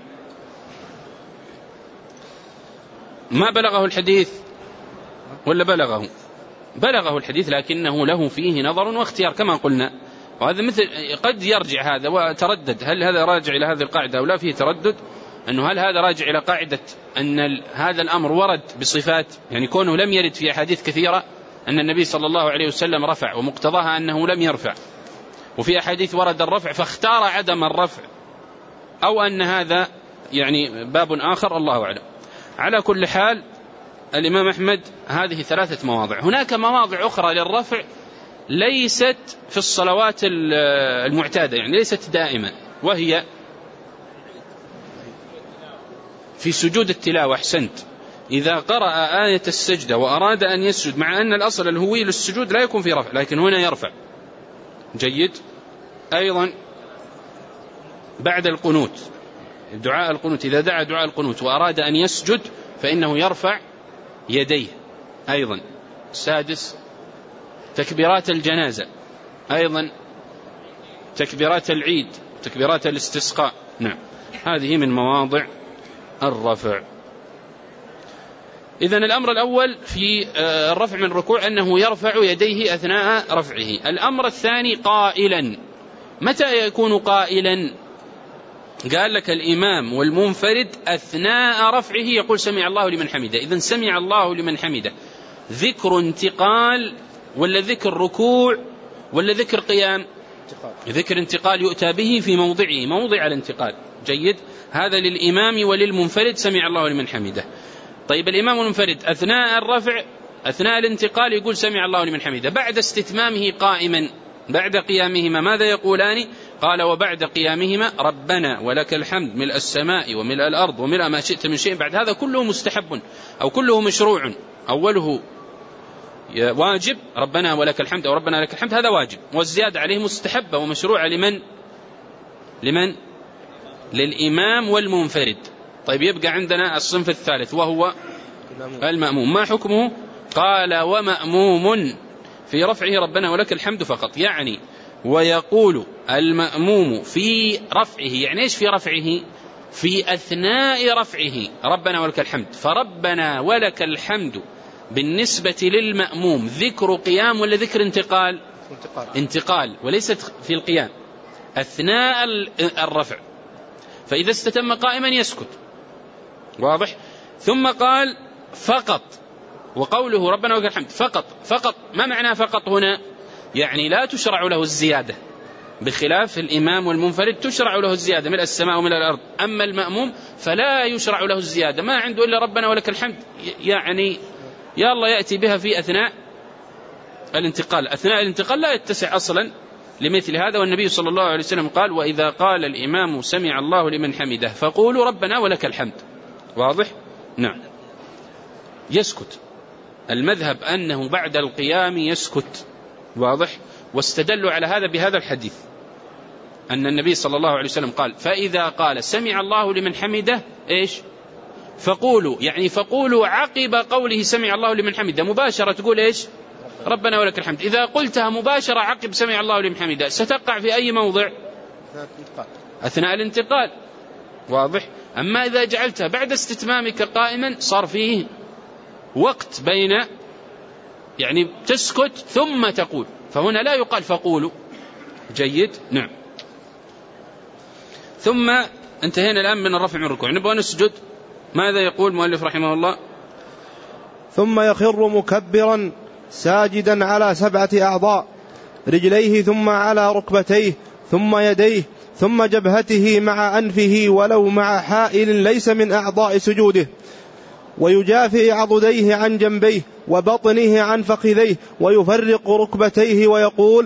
ما بلغه الحديث ولا بلغه الحديث، لكنه له فيه نظر واختيار كما قلنا. وهذا مثل قد يرجع هذا وتردد، هل هذا راجع إلى هذه القاعدة أو لا؟ فيه تردد أنه هل هذا راجع إلى قاعدة أن هذا الأمر ورد بصفات، يعني كونه لم يرد في أحاديث كثيرة أن النبي صلى الله عليه وسلم رفع ومقتضاها أنه لم يرفع، وفي أحاديث ورد الرفع فاختار عدم الرفع، أو أن هذا يعني باب آخر، الله أعلم. على كل حال الإمام أحمد هذه 3 مواضع. هناك مواضع أخرى للرفع ليست في الصلوات المعتادة، يعني ليست دائما، وهي في سجود التلاوة. أحسنت. إذا قرأ آية السجدة وأراد أن يسجد، مع أن الأصل الهوي للسجود لا يكون في رفع، لكن هنا يرفع جيد. أيضا بعد القنوت، دعاء القنوت، إذا دعا دعاء القنوت وأراد أن يسجد فإنه يرفع يديه. أيضا 6 تكبيرات الجنازة، أيضا تكبيرات العيد، تكبيرات الاستسقاء. نعم. هذه من مواضع الرفع. إذن الأمر الأول في الرفع من الركوع أنه يرفع يديه أثناء رفعه. الأمر الثاني قائلا. متى يكون قائلا؟ قال لك الإمام والمنفرد أثناء رفعه يقول: سمع الله لمن حمده. إذن سمع الله لمن حمده ذكر انتقال ولا ذكر ركوع ولا ذكر قيام؟ ذكر انتقال يؤتى به في موضعه، موضع الانتقال. جيد. هذا للإمام وللمنفرد سمع الله لمن حمده. طيب الإمام والمنفرد أثناء الرفع أثناء الانتقال يقول سمع الله لمن حمده. بعد استتمامه قائما بعد قيامهما ماذا يقولان؟ قال: وبعد قيامهما ربنا ولك الحمد ملء السماء وملء الأرض وملء ما شئت من شيء بعد. هذا كله مستحب أو كله مشروع. أوله واجب ربنا ولك الحمد أو ربنا لك الحمد، هذا واجب، والزيادة عليه مستحبة ومشروع لمن؟ للإمام والمنفرد. طيب يبقى عندنا الصنف الثالث وهو المأموم. ما حكمه؟ قال: ومأموم في رفعه ربنا ولك الحمد فقط. يعني ويقول المأموم في رفعه، يعني إيش في رفعه؟ في أثناء رفعه ربنا ولك الحمد. فربنا ولك الحمد بالنسبة للمأموم ذكر قيام ولا ذكر انتقال؟ انتقال، وليست في القيام، أثناء الرفع. فإذا استتم قائما يسكت، واضح. ثم قال: فقط. وقوله ربنا ولك الحمد فقط ما معنى فقط هنا؟ يعني لا تشرع له الزيادة، بخلاف الإمام والمنفرد تشرع له الزيادة ملء السماء وملء الأرض. أما المأموم فلا يشرع له الزيادة، ما عنده إلا ربنا ولك الحمد، يعني يا الله يأتي بها في أثناء الانتقال. أثناء الانتقال لا يتسع أصلا لمثل هذا، والنبي صلى الله عليه وسلم قال: وإذا قال الإمام سمع الله لمن حمده فقولوا ربنا ولك الحمد. واضح؟ نعم. يسكت. المذهب أنه بعد القيام يسكت. واضح؟ واستدلوا على هذا بهذا الحديث، أن النبي صلى الله عليه وسلم قال: فإذا قال سمع الله لمن حمده إيش؟ فقولوا، يعني فقولوا عقب قوله سمع الله لمن حمده مباشرة تقول إيش؟ ربنا ولك الحمد. إذا قلتها مباشرة عقب سمع الله لمن حمده ستقع في أي موضع؟ أثناء الانتقال. واضح؟ أما إذا جعلتها بعد استتمامك قائما صار فيه وقت بين، يعني تسكت ثم تقول، فهنا لا يقال فقولوا. جيد؟ نعم. ثم انتهينا الآن من الرفع من الركوع، نبغى نسجد. ماذا يقول المؤلف رحمه الله؟ ثم يخر مكبرا ساجدا على 7 أعضاء: رجليه، ثم على ركبتيه، ثم يديه، ثم جبهته مع أنفه ولو مع حائل ليس من أعضاء سجوده، ويجافئ عضديه عن جنبيه وبطنه عن فخذيه، ويفرق ركبتيه ويقول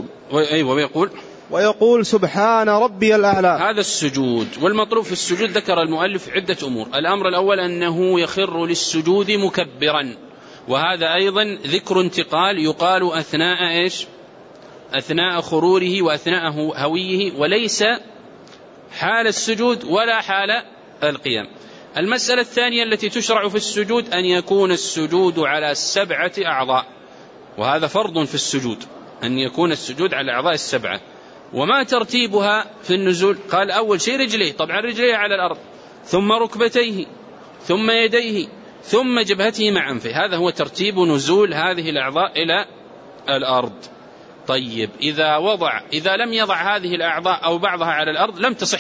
ويقول سبحان ربي الأعلى. هذا السجود. والمطلوب في السجود ذكر المؤلف عدة أمور. الأمر الأول أنه يخر للسجود مكبرا، وهذا أيضا ذكر انتقال يقال أثناء إيش؟ أثناء خروره وأثناء هويه، وليس حال السجود ولا حال القيام. المسألة الثانية التي تشرع في السجود أن يكون السجود على 7 أعضاء، وهذا فرض في السجود أن يكون السجود على الأعضاء 7. وما ترتيبها في النزول؟ قال أول شيء رجليه، طبعا رجليه على الأرض، ثم ركبتيه، ثم يديه، ثم جبهته مع أنفه. هذا هو ترتيب نزول هذه الأعضاء إلى الأرض. طيب إذا لم يضع هذه الأعضاء أو بعضها على الأرض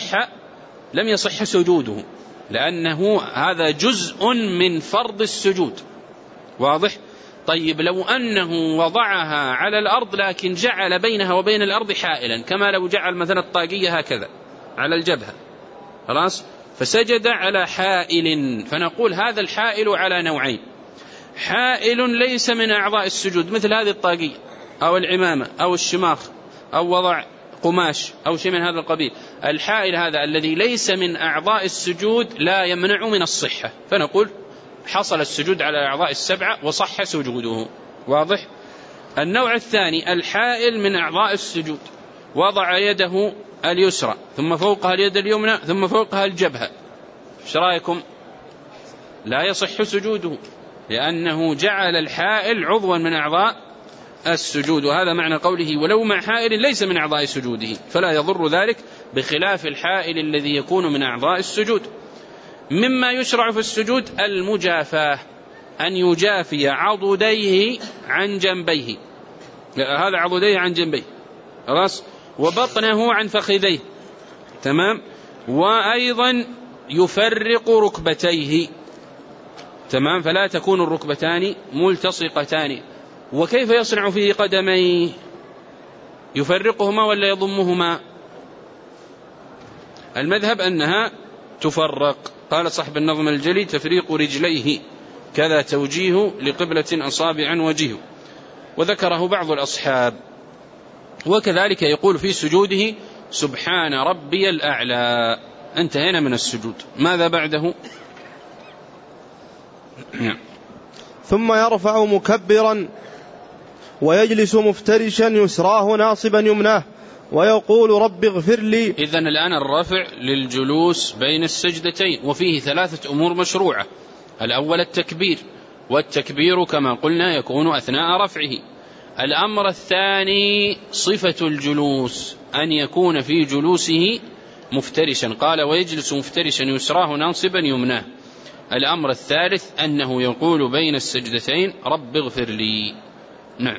لم يصح سجوده، لأنه هذا جزء من فرض السجود. واضح؟ طيب لو أنه وضعها على الأرض لكن جعل بينها وبين الأرض حائلا، كما لو جعل مثلا الطاقية هكذا على الجبهة، خلاص، فسجد على حائل، فنقول هذا الحائل على نوعين: حائل ليس من أعضاء السجود مثل هذه الطاقية أو العمامة أو الشماخ أو وضع قماش أو شيء من هذا القبيل. الحائل هذا الذي ليس من أعضاء السجود لا يمنع من الصحة، فنقول حصل السجود على الأعضاء 7 وصح سجوده. واضح؟ النوع الثاني الحائل من أعضاء السجود، وضع يده اليسرى ثم فوقها اليد اليمنى ثم فوقها الجبهة، ايش رأيكم؟ لا يصح سجوده، لأنه جعل الحائل عضوا من أعضاء السجود، وهذا معنى قوله ولو مع حائل ليس من أعضاء سجوده، فلا يضر ذلك، بخلاف الحائل الذي يكون من أعضاء السجود. مما يشرع في السجود المجافاة، أن يجافي عضديه عن جنبيه، هذا عضديه عن جنبيه، خلاص، وبطنه عن فخذيه، تمام، وأيضا يفرق ركبتيه، تمام، فلا تكون الركبتان ملتصقتان. وكيف يصنع في قدميه؟ يفرقهما ولا يضمهما؟ المذهب أنها تفرق. قال صاحب النظم الجلي: تفريق رجليه كذا توجيه لقبلة أصابع وجهه، وذكره بعض الأصحاب. وكذلك يقول في سجوده سبحان ربي الأعلى. انتهينا من السجود. ماذا بعده؟ ثم يرفع مكبرا ويجلس مفترشا يسراه ناصبا يمناه ويقول رب اغفر لي. إذن الآن الرفع للجلوس بين السجدتين، وفيه 3 أمور مشروعة. الأول التكبير، والتكبير كما قلنا يكون أثناء رفعه. الأمر الثاني صفة الجلوس، أن يكون في جلوسه مفترشا، قال ويجلس مفترشا يسراه ناصبا يمناه. الأمر الثالث أنه يقول بين السجدتين رب اغفر لي. نعم.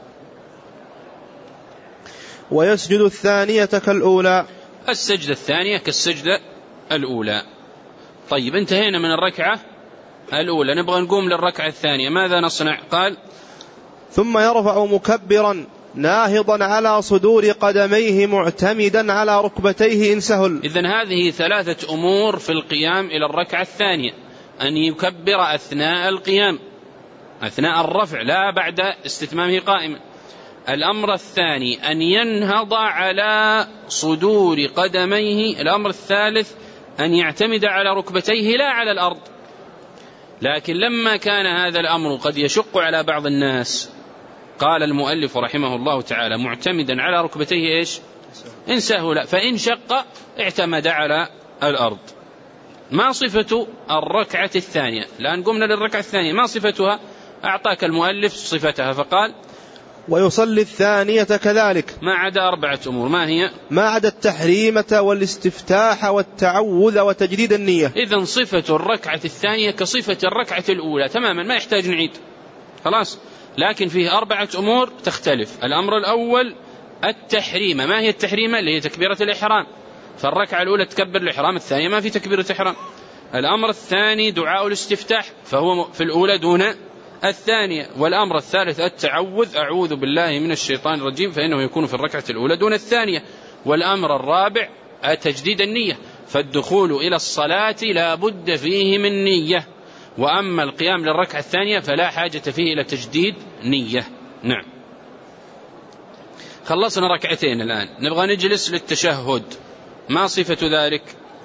ويسجد الثانية كالأولى، السجدة الثانية كالسجدة الأولى. طيب انتهينا من الركعة الأولى، نبغى نقوم للركعة الثانية، ماذا نصنع؟ قال ثم يرفع مكبرا ناهضا على صدور قدميه معتمدا على ركبتيه إن سهل. إذن هذه 3 أمور في القيام إلى الركعة الثانية: أن يكبر أثناء القيام، أثناء الرفع لا بعد استتمامه قائما. الأمر الثاني أن ينهض على صدور قدميه. الأمر الثالث أن يعتمد على ركبتيه لا على الأرض. لكن لما كان هذا الأمر قد يشق على بعض الناس قال المؤلف رحمه الله تعالى معتمدا على ركبتيه إيش؟ إن سهل، فإن شق اعتمد على الأرض. ما صفة الركعة الثانية؟ الآن قمنا للركعة الثانية، ما صفتها؟ أعطاك المؤلف صفتها فقال ويصلي الثانية كذلك ما عدا 4 أمور. ما هي؟ ما عدا التحريمة والاستفتاح والتعوذ وتجديد النية. إذن صفة الركعة الثانية كصفة الركعة الأولى تماما، ما يحتاج نعيد خلاص. لكن فيه 4 أمور تختلف. الأمر الأول التحريمة. ما هي التحريمة؟ اللي هي تكبيرة الإحرام، فالركعة الأولى تكبر الإحرام، الثانية ما في تكبيرة إحرام. الأمر الثاني دعاء الاستفتاح، فهو في الأولى دون الثانية. والأمر الثالث التعوذ، أعوذ بالله من الشيطان الرجيم، فإنه يكون في الركعة الأولى دون الثانية. والأمر الرابع تجديد النية، فالدخول إلى الصلاة لا بد فيه من نية. وأما القيام للركعة الثانية فلا حاجة فيه إلى تجديد نية. نعم. خلصنا ركعتين، الآن نبغى نجلس للتشهد. ما صفة ذلك؟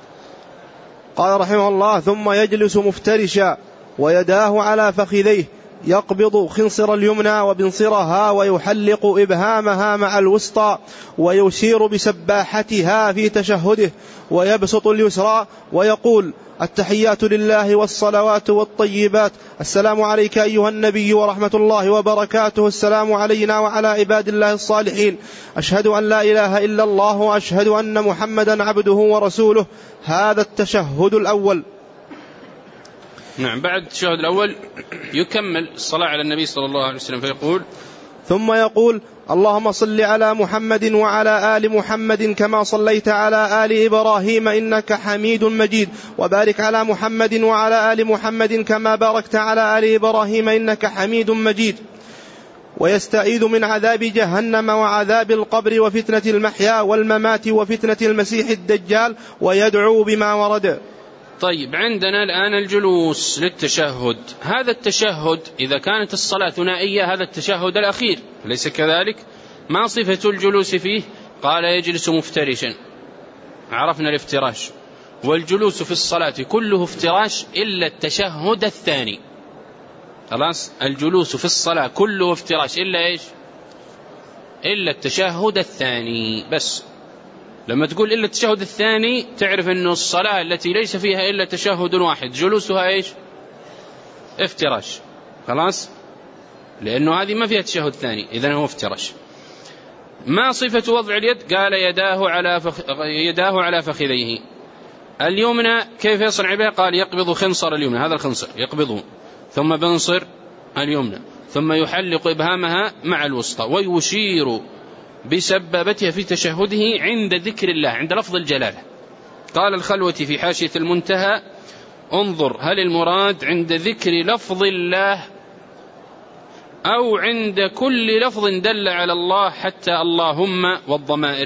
قال رحمه الله ثم يجلس مفترشا ويداه على فخذيه يقبض خنصر اليمنى وبنصرها ويحلق إبهامها مع الوسطى ويشير بسباحتها في تشهده ويبسط اليسرى ويقول التحيات لله والصلوات والطيبات السلام عليك أيها النبي ورحمة الله وبركاته السلام علينا وعلى عباد الله الصالحين أشهد أن لا إله إلا الله وأشهد أن محمدا عبده ورسوله. هذا التشهد الأول. نعم. بعد التشهد الأول يكمل الصلاة على النبي صلى الله عليه وسلم فيقول ثم يقول اللهم صل على محمد وعلى آل محمد كما صليت على آل إبراهيم إنك حميد مجيد وبارك على محمد وعلى آل محمد كما باركت على آل إبراهيم إنك حميد مجيد. ويستعيذ من عذاب جهنم وعذاب القبر وفتنة المحيا والممات وفتنة المسيح الدجال ويدعو بما ورد. طيب، عندنا الآن الجلوس للتشهد. هذا التشهد إذا كانت الصلاة ثنائية هذا التشهد الأخير، ليس كذلك؟ ما صفة الجلوس فيه؟ قال يجلس مفترشا، عرفنا الافتراش. والجلوس في الصلاة كله افتراش إلا التشهد الثاني. خلاص، الجلوس في الصلاة كله افتراش إلا إيش؟ إلا التشهد الثاني بس. لما تقول إلا التشهد الثاني تعرف أنه الصلاة التي ليس فيها إلا تشهد واحد جلوسها إيش؟ افتراش. خلاص، لأنه هذه ما فيها تشهد ثاني، إذن هو افتراش. ما صفة وضع اليد؟ قال يداه على فخذيه. اليمنى كيف يصنع بها؟ قال يقبض خنصر اليمنى، هذا الخنصر يقبضه، ثم بنصر اليمنى، ثم يحلق إبهامها مع الوسطى ويشير بسبابتها في تشهده عند ذكر الله، عند لفظ الجلالة. قال الخلوة في حاشية المنتهى انظر هل المراد عند ذكر لفظ الله أو عند كل لفظ دل على الله حتى اللهم والضمائر.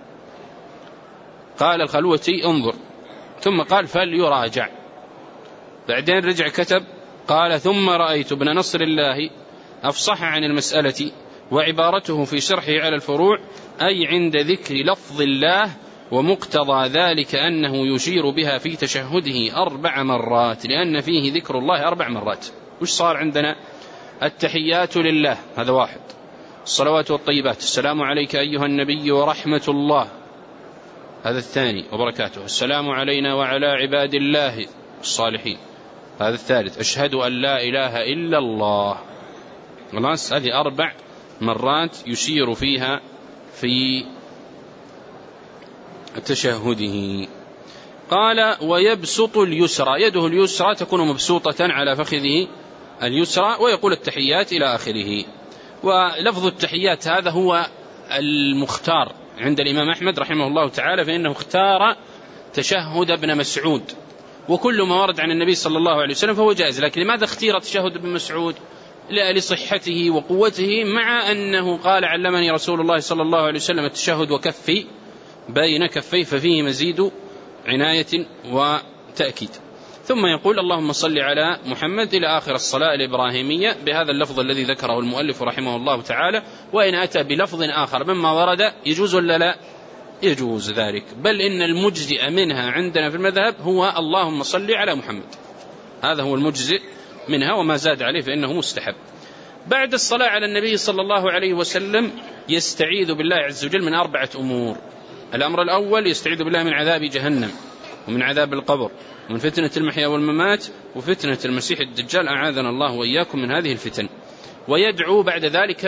قال الخلوة انظر، ثم قال فليراجع. بعدين رجع كتب قال ثم رأيت ابن نصر الله أفصح عن المسألة وعبارته في شرحه على الفروع أي عند ذكر لفظ الله، ومقتضى ذلك أنه يشير بها في تشهده 4 مرات لأن فيه ذكر الله 4 مرات. وش صار عندنا؟ التحيات لله هذا واحد، الصلوات والطيبات السلام عليك أيها النبي ورحمة الله هذا الثاني وبركاته، السلام علينا وعلى عباد الله الصالحين هذا الثالث، أشهد أن لا إله إلا الله. خلاص، هذه 4 مرات يشير فيها في تشهده. قال ويبسط اليسرى، يده اليسرى تكون مبسوطة على فخذه اليسرى، ويقول التحيات إلى آخره. ولفظ التحيات هذا هو المختار عند الإمام أحمد رحمه الله تعالى، فإنه اختار تشهد ابن مسعود، وكل ما ورد عن النبي صلى الله عليه وسلم فهو جائز. لكن لماذا اختير تشهد ابن مسعود؟ لصحته وقوته، مع أنه قال علمني رسول الله صلى الله عليه وسلم التشهد وكفي بين كفيه، ففيه مزيد عناية وتأكيد. ثم يقول اللهم صل على محمد إلى آخر الصلاة الإبراهيمية بهذا اللفظ الذي ذكره المؤلف رحمه الله تعالى. وإن أتى بلفظ آخر مما ورد يجوز ولا لا؟ يجوز ذلك، بل إن المجزئ منها عندنا في المذهب هو اللهم صل على محمد، هذا هو المجزئ منها، وما زاد عليه فإنه مستحب. بعد الصلاة على النبي صلى الله عليه وسلم يستعيذ بالله عز وجل من 4 أمور. الأمر الأول يستعيذ بالله من عذاب جهنم، ومن عذاب القبر، ومن فتنة المحيا والممات، وفتنة المسيح الدجال، أعاذنا الله وإياكم من هذه الفتن. ويدعو بعد ذلك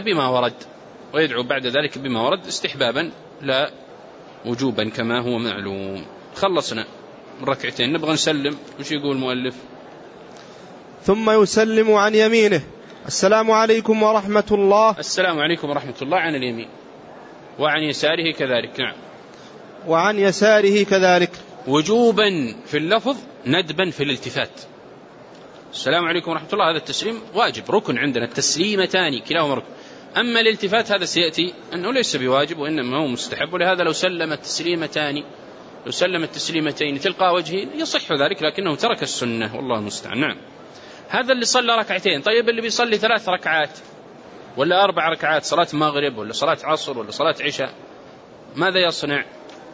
بما ورد استحبابا لا وجوبا كما هو معلوم. خلصنا ركعتين، نبغى نسلم، وش يقول المؤلف؟ ثم يسلم عن يمينه السلام عليكم ورحمة الله. السلام عليكم ورحمة الله عن اليمين، وعن يساره كذلك. نعم، وعن يساره كذلك، وجوبا في اللفظ، ندبا في الالتفات. السلام عليكم ورحمة الله هذا التسليم واجب، ركن عندنا، التسليمتان كلاهما ركن. أما الالتفات هذا سيأتي أنه ليس بواجب وإنما هو مستحب، ولهذا لو سلم التسليمتين تلقى وجهه يصح ذلك، لكنه ترك السنة والله المستعان. نعم، هذا اللي صلى ركعتين. طيب اللي بيصلي 3 ركعات ولا 4 ركعات، صلاة مغرب ولا صلاة عصر ولا صلاة عشاء، ماذا يصنع؟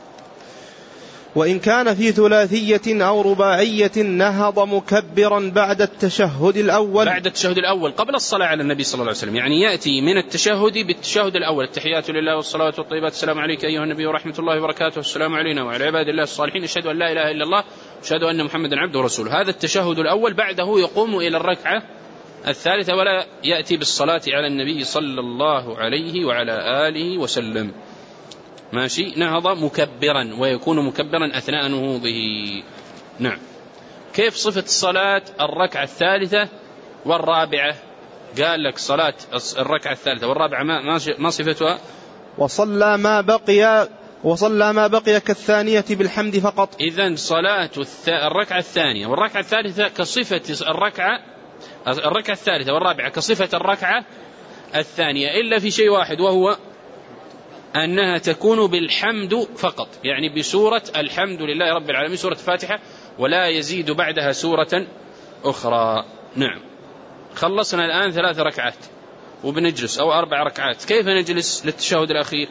وإن كان في ثلاثية أو رباعية نهض مكبرا بعد التشهد الأول قبل الصلاة على النبي صلى الله عليه وسلم، يعني يأتي من التشهد بالتشهد الأول، التحيات لله والصلاة والطيبات، السلام عليك أيها النبي ورحمة الله وبركاته، السلام علينا وعلى عباد الله الصالحين، أشهد أن لا إله إلا الله، أشهد أن محمدا عبده ورسوله. هذا التشهد الأول، بعده يقوم إلى الركعة الثالثة، ولا يأتي بالصلاة على النبي صلى الله عليه وعلى آله وسلم. ماشي، نهض مكبرا، ويكون مكبرا أثناء نهوضه. نعم. كيف صفة الصلاة الركعة الثالثة والرابعة؟ قال لك صلاة الركعة الثالثة والرابعة ما صفتها؟ وصلى ما بقي كالثانية بالحمد فقط. إذن صلاة الركعة الثانية والركعة الثالثة كصفة الركعة الثالثة والرابعة كصفة الركعة الثانية، إلا في شيء واحد، وهو أنها تكون بالحمد فقط، يعني بسورة الحمد لله رب العالمين، سورة الفاتحة، ولا يزيد بعدها سورة أخرى. نعم. خلصنا الآن 3 ركعات وبنجلس، أو 4 ركعات، كيف نجلس للتشهد الأخير؟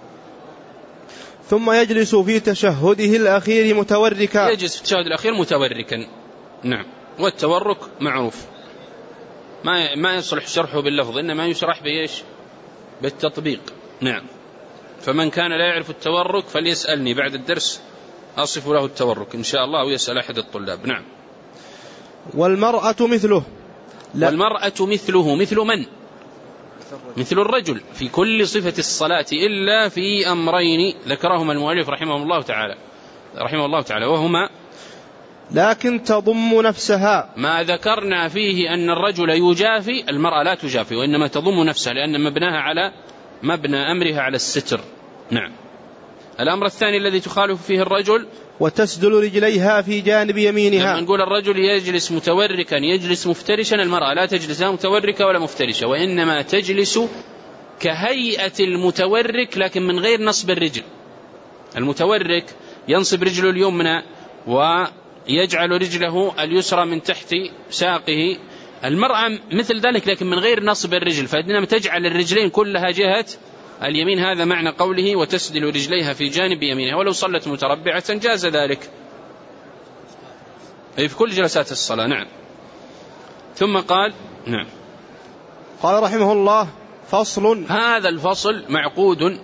ثم يجلس في تشهده الأخير متوركا. يجلس في التشهد الأخير متوركا. نعم. والتورك معروف، ما يصلح شرحه باللفظ، إنما يشرح بإيش؟ بالتطبيق. نعم. فمن كان لا يعرف التورك فليسألني بعد الدرس أصف له التورك إن شاء الله، أو يسأل أحد الطلاب. نعم. والمرأة مثله. والمرأة مثله، مثل من؟ مثل الرجل في كل صفة الصلاة، إلا في أمرين ذكرهما المؤلف رحمه الله تعالى، وهما: لكن تضم نفسها. ما ذكرنا فيه أن الرجل يجافي، المرأة لا تجافي، وإنما تضم نفسها، لأن مبناها على أمرها على الستر. نعم. الأمر الثاني الذي تخالف فيه الرجل: وتسدل رجليها في جانب يمينها. لما نقول الرجل يجلس متوركا يجلس مفترشا، المرأة لا تجلس لا متوركة ولا مفترشة، وإنما تجلس كهيئة المتورك لكن من غير نصب الرجل. المتورك ينصب رجله اليمنى ويجعل رجله اليسرى من تحت ساقه، المرأة مثل ذلك لكن من غير نصب الرجل، فإنما تجعل الرجلين كلها جهة اليمين. هذا معنى قوله وتسدل رجليها في جانب يمينها. ولو صلت متربعة جاز ذلك، أي في كل جلسات الصلاة. نعم. ثم قال: نعم. قال رحمه الله: فصل. هذا الفصل معقود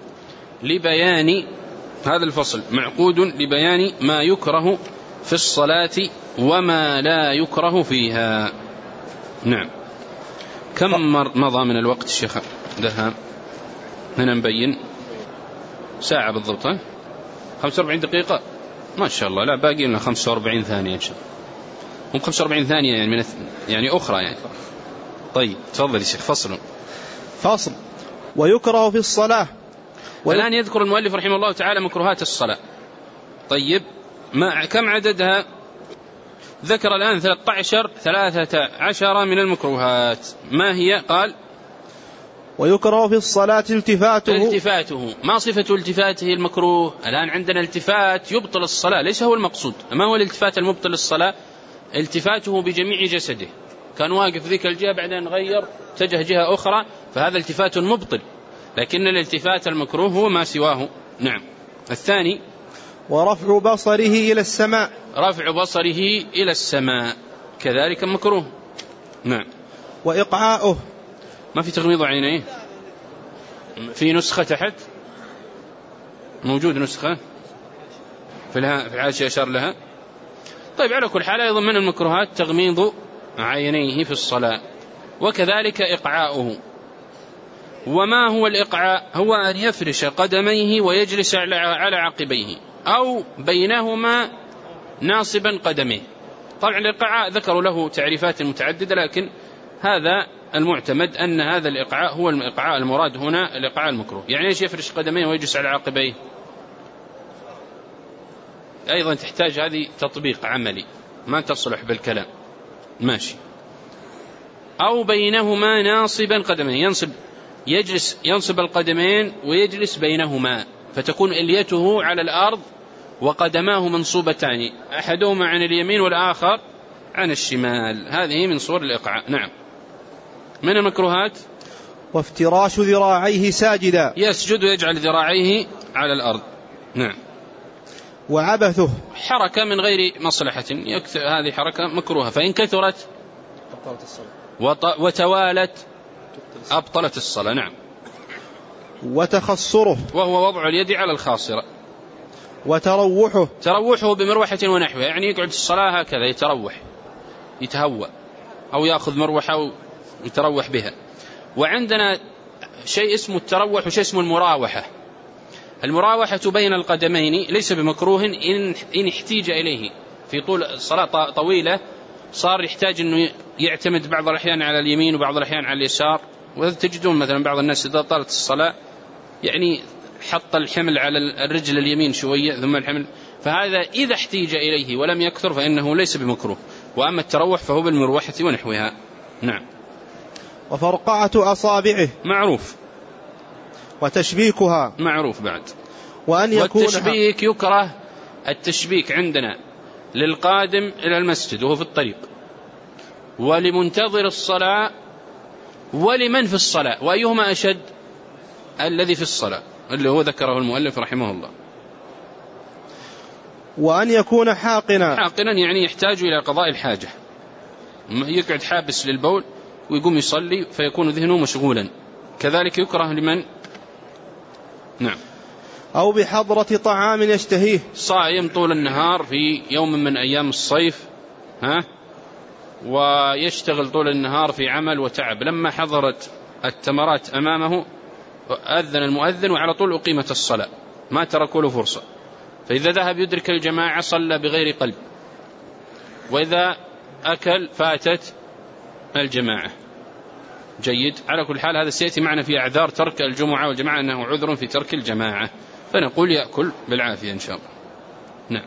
لبيان ما يكره في الصلاة وما لا يكره فيها. نعم. كم مضى من الوقت الشيخ دهام؟ هنا نبين ساعة بالضبط، 45 دقيقة ما شاء الله. لا، باقي لنا 45 ثانية إن شاء الله، هم 45 ثانية يعني أخرى يعني. طيب تفضل يا شيخ. فصل. ويكره في الصلاة. والآن يذكر المؤلف رحمه الله تعالى مكروهات الصلاة. طيب كم عددها؟ ذكر الآن 13 من المكروهات. ما هي؟ قال: ويكره في الصلاة التفاته. ما صفة التفاته المكروه؟ الآن عندنا التفات يبطل الصلاة، ليس هو المقصود. ما هو الالتفات المبطل الصلاة؟ التفاته بجميع جسده، كان واقف ذيك الجهة بعدين غير اتجه جهة أخرى، فهذا التفات مبطل، لكن الالتفات المكروه هو ما سواه. نعم. الثاني ورفع بصره إلى السماء، رفع بصره إلى السماء كذلك مكروه. نعم. وإقعاؤه، ما في تغميض عينيه، في نسخة تحت موجود، نسخة في الحاشية أشار لها. طيب على كل حال أيضا من المكروهات تغميض عينيه في الصلاة، وكذلك إقعاؤه. وما هو الإقعاء؟ هو أن يفرش قدميه ويجلس على عقبيه أو بينهما ناصبا قدميه. طبعا الإقعاء ذكروا له تعريفات متعددة، لكن هذا المعتمد أن هذا الإقعاء هو الإقعاء المراد هنا، الإقعاء المكروه. يعني إيش يفرش قدميه ويجلس على عقبيه؟ أيضا تحتاج هذه تطبيق عملي، ما تصلح بالكلام. ماشي. أو بينهما ناصبا قدميه، ينصب القدمين ويجلس بينهما، فتكون إليته على الأرض وقدماه منصوبتان، أحدهما عن اليمين والآخر عن الشمال. هذه من صور الإقعاء. نعم. من المكروهات وافتراش ذراعيه ساجدا، يسجد ويجعل ذراعيه على الأرض. نعم. وعبثه، حركة من غير مصلحة، هذه حركة مكروهة، فإن كثرت وتوالت أبطلت الصلاة. نعم. وتخصره، وهو وضع اليد على الخاصرة. وتروحه بمروحة ونحوها، يعني يقعد الصلاة هكذا يتروح يتهوى، أو يأخذ مروحة ويتروح بها. وعندنا شيء اسمه التروح وشيء اسمه المراوحة. المراوحة بين القدمين ليس بمكروه إن احتيج إليه في طول الصلاة طويلة، صار يحتاج أنه يعتمد بعض الأحيان على اليمين وبعض الأحيان على اليسار. وتجدون مثلا بعض الناس إذا طالت الصلاة يعني حط الحمل على الرجل اليمين شوية ثم الحمل، فهذا إذا احتيج إليه ولم يكثر فإنه ليس بمكروه. وأما التروح فهو بالمروحة ونحوها. نعم. وفرقعة أصابعه، معروف. وتشبيكها، معروف بعد. وأن يكون والتشبيك يكره التشبيك عندنا للقادم إلى المسجد وهو في الطريق، ولمنتظر الصلاة، ولمن في الصلاة. وأيهما أشد؟ الذي في الصلاة، اللي هو ذكره المؤلف رحمه الله. وأن يكون حاقنا، يعني يحتاج إلى قضاء الحاجة، يقعد حابس للبول ويقوم يصلي فيكون ذهنه مشغولا، كذلك يكره لمن. نعم. أو بحضرة طعام يشتهيه، صائم طول النهار في يوم من أيام الصيف ويشتغل طول النهار في عمل وتعب، لما حضرت التمرات أمامه أذن المؤذن وعلى طول أقيمت الصلاة، ما تركوا له فرصة، فإذا ذهب يدرك الجماعة صلى بغير قلب، وإذا أكل فاتت الجماعة. جيد. على كل حال هذا سيأتي معنا في أعذار ترك الجمعة والجماعة أنه عذر في ترك الجماعة، فنقول يأكل بالعافية إن شاء الله. نعم.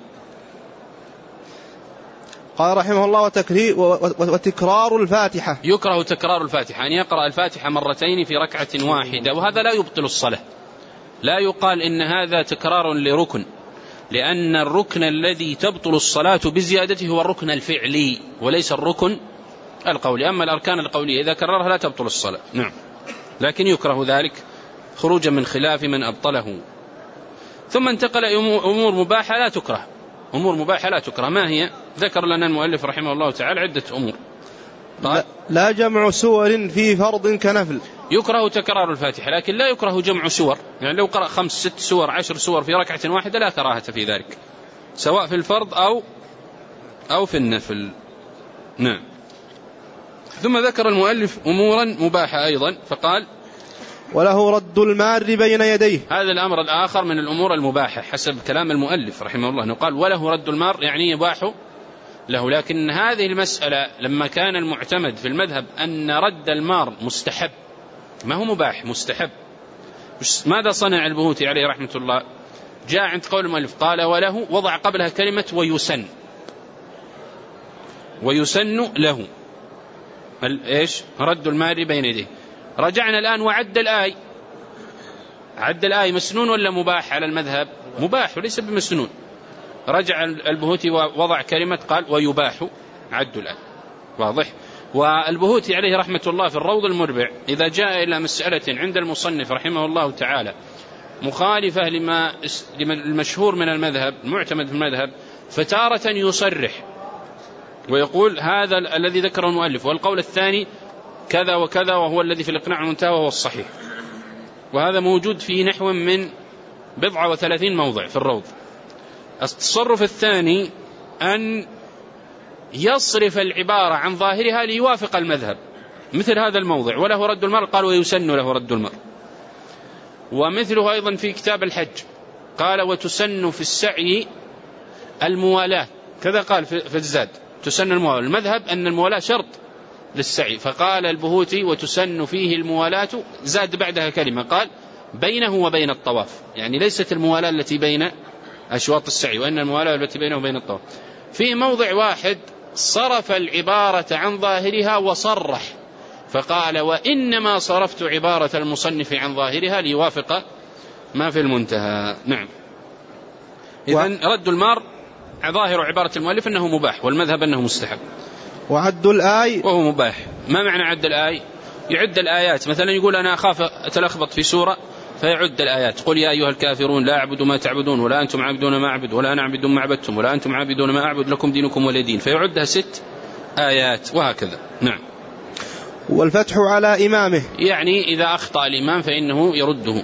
قال رحمه الله وتكرار الفاتحة، يكره تكرار الفاتحة، أن يقرأ الفاتحة مرتين في ركعة واحدة، وهذا لا يبطل الصلاة. لا يقال إن هذا تكرار لركن، لأن الركن الذي تبطل الصلاة بزيادته هو الركن الفعلي وليس الركن القولي. أما الأركان القولية إذا كررها لا تبطل الصلاة. نعم. لكن يكره ذلك خروجا من خلاف من أبطله. ثم انتقل أمور مباحة لا تكره. أمور مباحة لا تكره، ما هي؟ ذكر لنا المؤلف رحمه الله تعالى عدة أمور. لا جمع سور في فرض كنفل، يكره تكرار الفاتحة، لكن لا يكره جمع سور. يعني لو قرأ 5 6 سور 10 سور في ركعة واحدة لا كراهة في ذلك، سواء في الفرض أو في النفل. نعم. ثم ذكر المؤلف أمورا مباحة أيضا، فقال وله رد المار بين يديه. هذا الأمر الآخر من الأمور المباحة حسب كلام المؤلف رحمه الله، قال وله رد المار يعني يباح له. لكن هذه المسألة لما كان المعتمد في المذهب أن رد المار مستحب، ما هو مباح، مستحب. ماذا صنع البهوتي عليه رحمة الله؟ جاء عند قول المؤلف قال وله، وضع قبلها كلمة ويسن له إيش؟ رد المار بين يديه. رجعنا الآن وعد الآية. عد الآية مسنون ولا مباح على المذهب؟ مباح وليس بمسنون. رجع البهوتي ووضع كلمة قال ويباح، عدوا الآية. واضح؟ والبهوتي عليه رحمة الله في الروض المربع إذا جاء إلى مسألة عند المصنف رحمه الله تعالى مخالفة لما المشهور من المذهب المعتمد في المذهب، فتارة يصرح ويقول هذا الذي ذكره المؤلف، والقول الثاني كذا وكذا وهو الذي في الإقناع المنتهى وهو الصحيح. وهذا موجود في نحو من 37 موضع في الروض. التصرف الثاني أن يصرف العبارة عن ظاهرها ليوافق المذهب، مثل هذا الموضع وله رد المرء، قال ويسن له رد المرء. ومثله أيضا في كتاب الحج قال وتسن في السعي الموالاة، كذا قال في الزاد تسن الموالاة. المذهب أن الموالاة شرط للسعي، فقال البهوتي وتسن فيه الموالاة، زاد بعدها كلمة قال بينه وبين الطواف، يعني ليست الموالاة التي بين أشواط السعي، وأن الموالاة التي بينه وبين الطواف. في موضع واحد صرف العبارة عن ظاهرها وصرح فقال وإنما صرفت عبارة المصنف عن ظاهرها ليوافق ما في المنتهى. نعم. إذن رد المار ظاهر عبارة المؤلف أنه مباح، والمذهب أنه مستحب. وعد الآي وهو مباح. ما معنى عد الآي؟ يعد الآيات، مثلا يقول أنا أخاف أتلخبط في سورة فيعد الآيات، قل يا أيها الكافرون لا أعبد ما تعبدون ولا أنتم عابدون ما أعبد ولا أنا أعبد ما عبدتم ولا أنتم عابدون ما أعبد لكم دينكم ولي دين، فيعدها 6 آيات وهكذا. نعم. والفتح على إمامه، يعني إذا أخطأ الإمام فإنه يرده.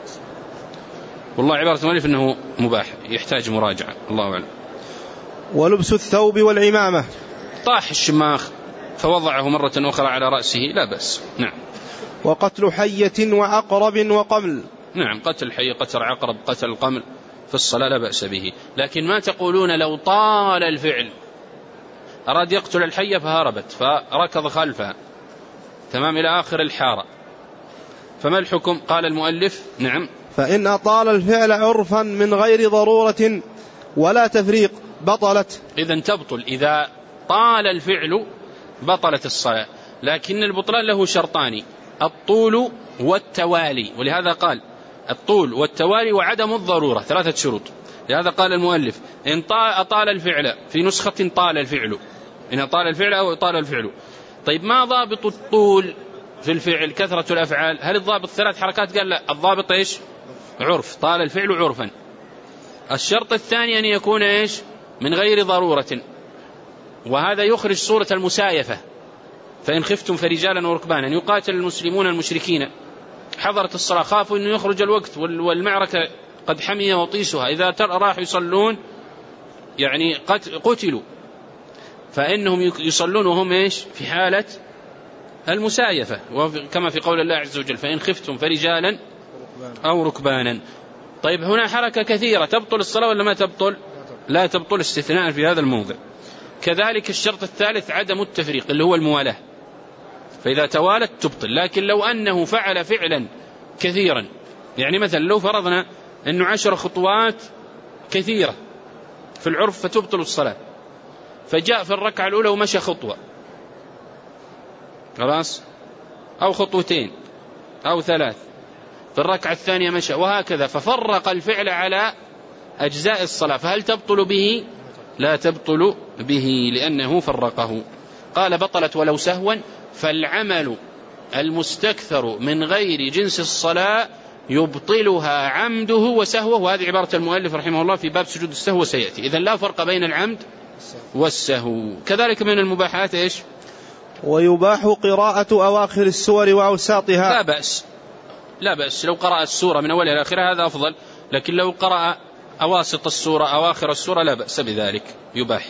والله عبارة المؤلف أنه مباح يحتاج مراجعة، الله أعلم. ولبس الثوب والعمامة، طاح الشماخ فوضعه مرة أخرى على رأسه لا بأس. نعم. وقتل حية وعقرب وقمل، نعم، قتل حي قتل عقرب قتل قمل في الصلاة لا بأس به. لكن ما تقولون لو طال الفعل، أراد يقتل الحية فهربت فركض خلفها تمام إلى آخر الحارة، فما الحكم؟ قال المؤلف نعم فإن أطال الفعل عرفا من غير ضرورة ولا تفريق بطلت. إذن تبطل، إذا طال الفعل بطلت الصلاة، لكن البطلان له شرطان: الطول والتوالي، ولهذا قال الطول والتوالي وعدم الضرورة، 3 شروط. لهذا قال المؤلف إن أطال الفعل، في نسخة طال الفعل، إن أطال الفعل أو طال الفعل. طيب ما ضابط الطول في الفعل؟ كثرة الأفعال. هل الضابط 3 حركات؟ قال لا، الضابط إيش؟ عرف، طال الفعل عرفا. الشرط الثاني أن يكون إيش؟ من غير ضرورة، وهذا يخرج صورة المسايفة. فإن خفتم فرجالا وركبانا، يقاتل المسلمون المشركين، حضرت الصلاة، خافوا أنه يخرج الوقت والمعركة قد حمي وطيسها، إذا راحوا يصلون يعني قتلوا، فإنهم يصلون وهم إيش؟ في حالة المسايفة، كما في قول الله عز وجل فإن خفتم فرجالا أو ركبانا. طيب هنا حركة كثيرة، تبطل الصلاة ولا ما تبطل؟ لا تبطل، استثناء في هذا الموضع. كذلك الشرط الثالث عدم التفريق اللي هو الموالاة، فإذا توالت تبطل. لكن لو أنه فعل فعلا كثيرا، يعني مثلا لو فرضنا أنه 10 خطوات كثيرة في العرف فتبطل الصلاة، فجاء في الركعة الأولى ومشى خطوة خلاص، أو خطوتين أو 3، في الركعة الثانية مشى، وهكذا، ففرق الفعل على أجزاء الصلاة، فهل تبطل به؟ لا تبطل به، لأنه فرقه. قال بطلت ولو سهوا، فالعمل المستكثر من غير جنس الصلاة يبطلها عمده وسهوه، وهذه عبارة المؤلف رحمه الله في باب سجود السهو سيأتي. إذن لا فرق بين العمد والسهو. كذلك من المباحات إيش؟ ويباح قراءة أواخر السور وأوساطها، لا بأس، لا بأس لو قرأ السورة من أولها إلى آخرها هذا أفضل، لكن لو قرأ أواسط السورة أواخر السورة لا بأس بذلك، يباح.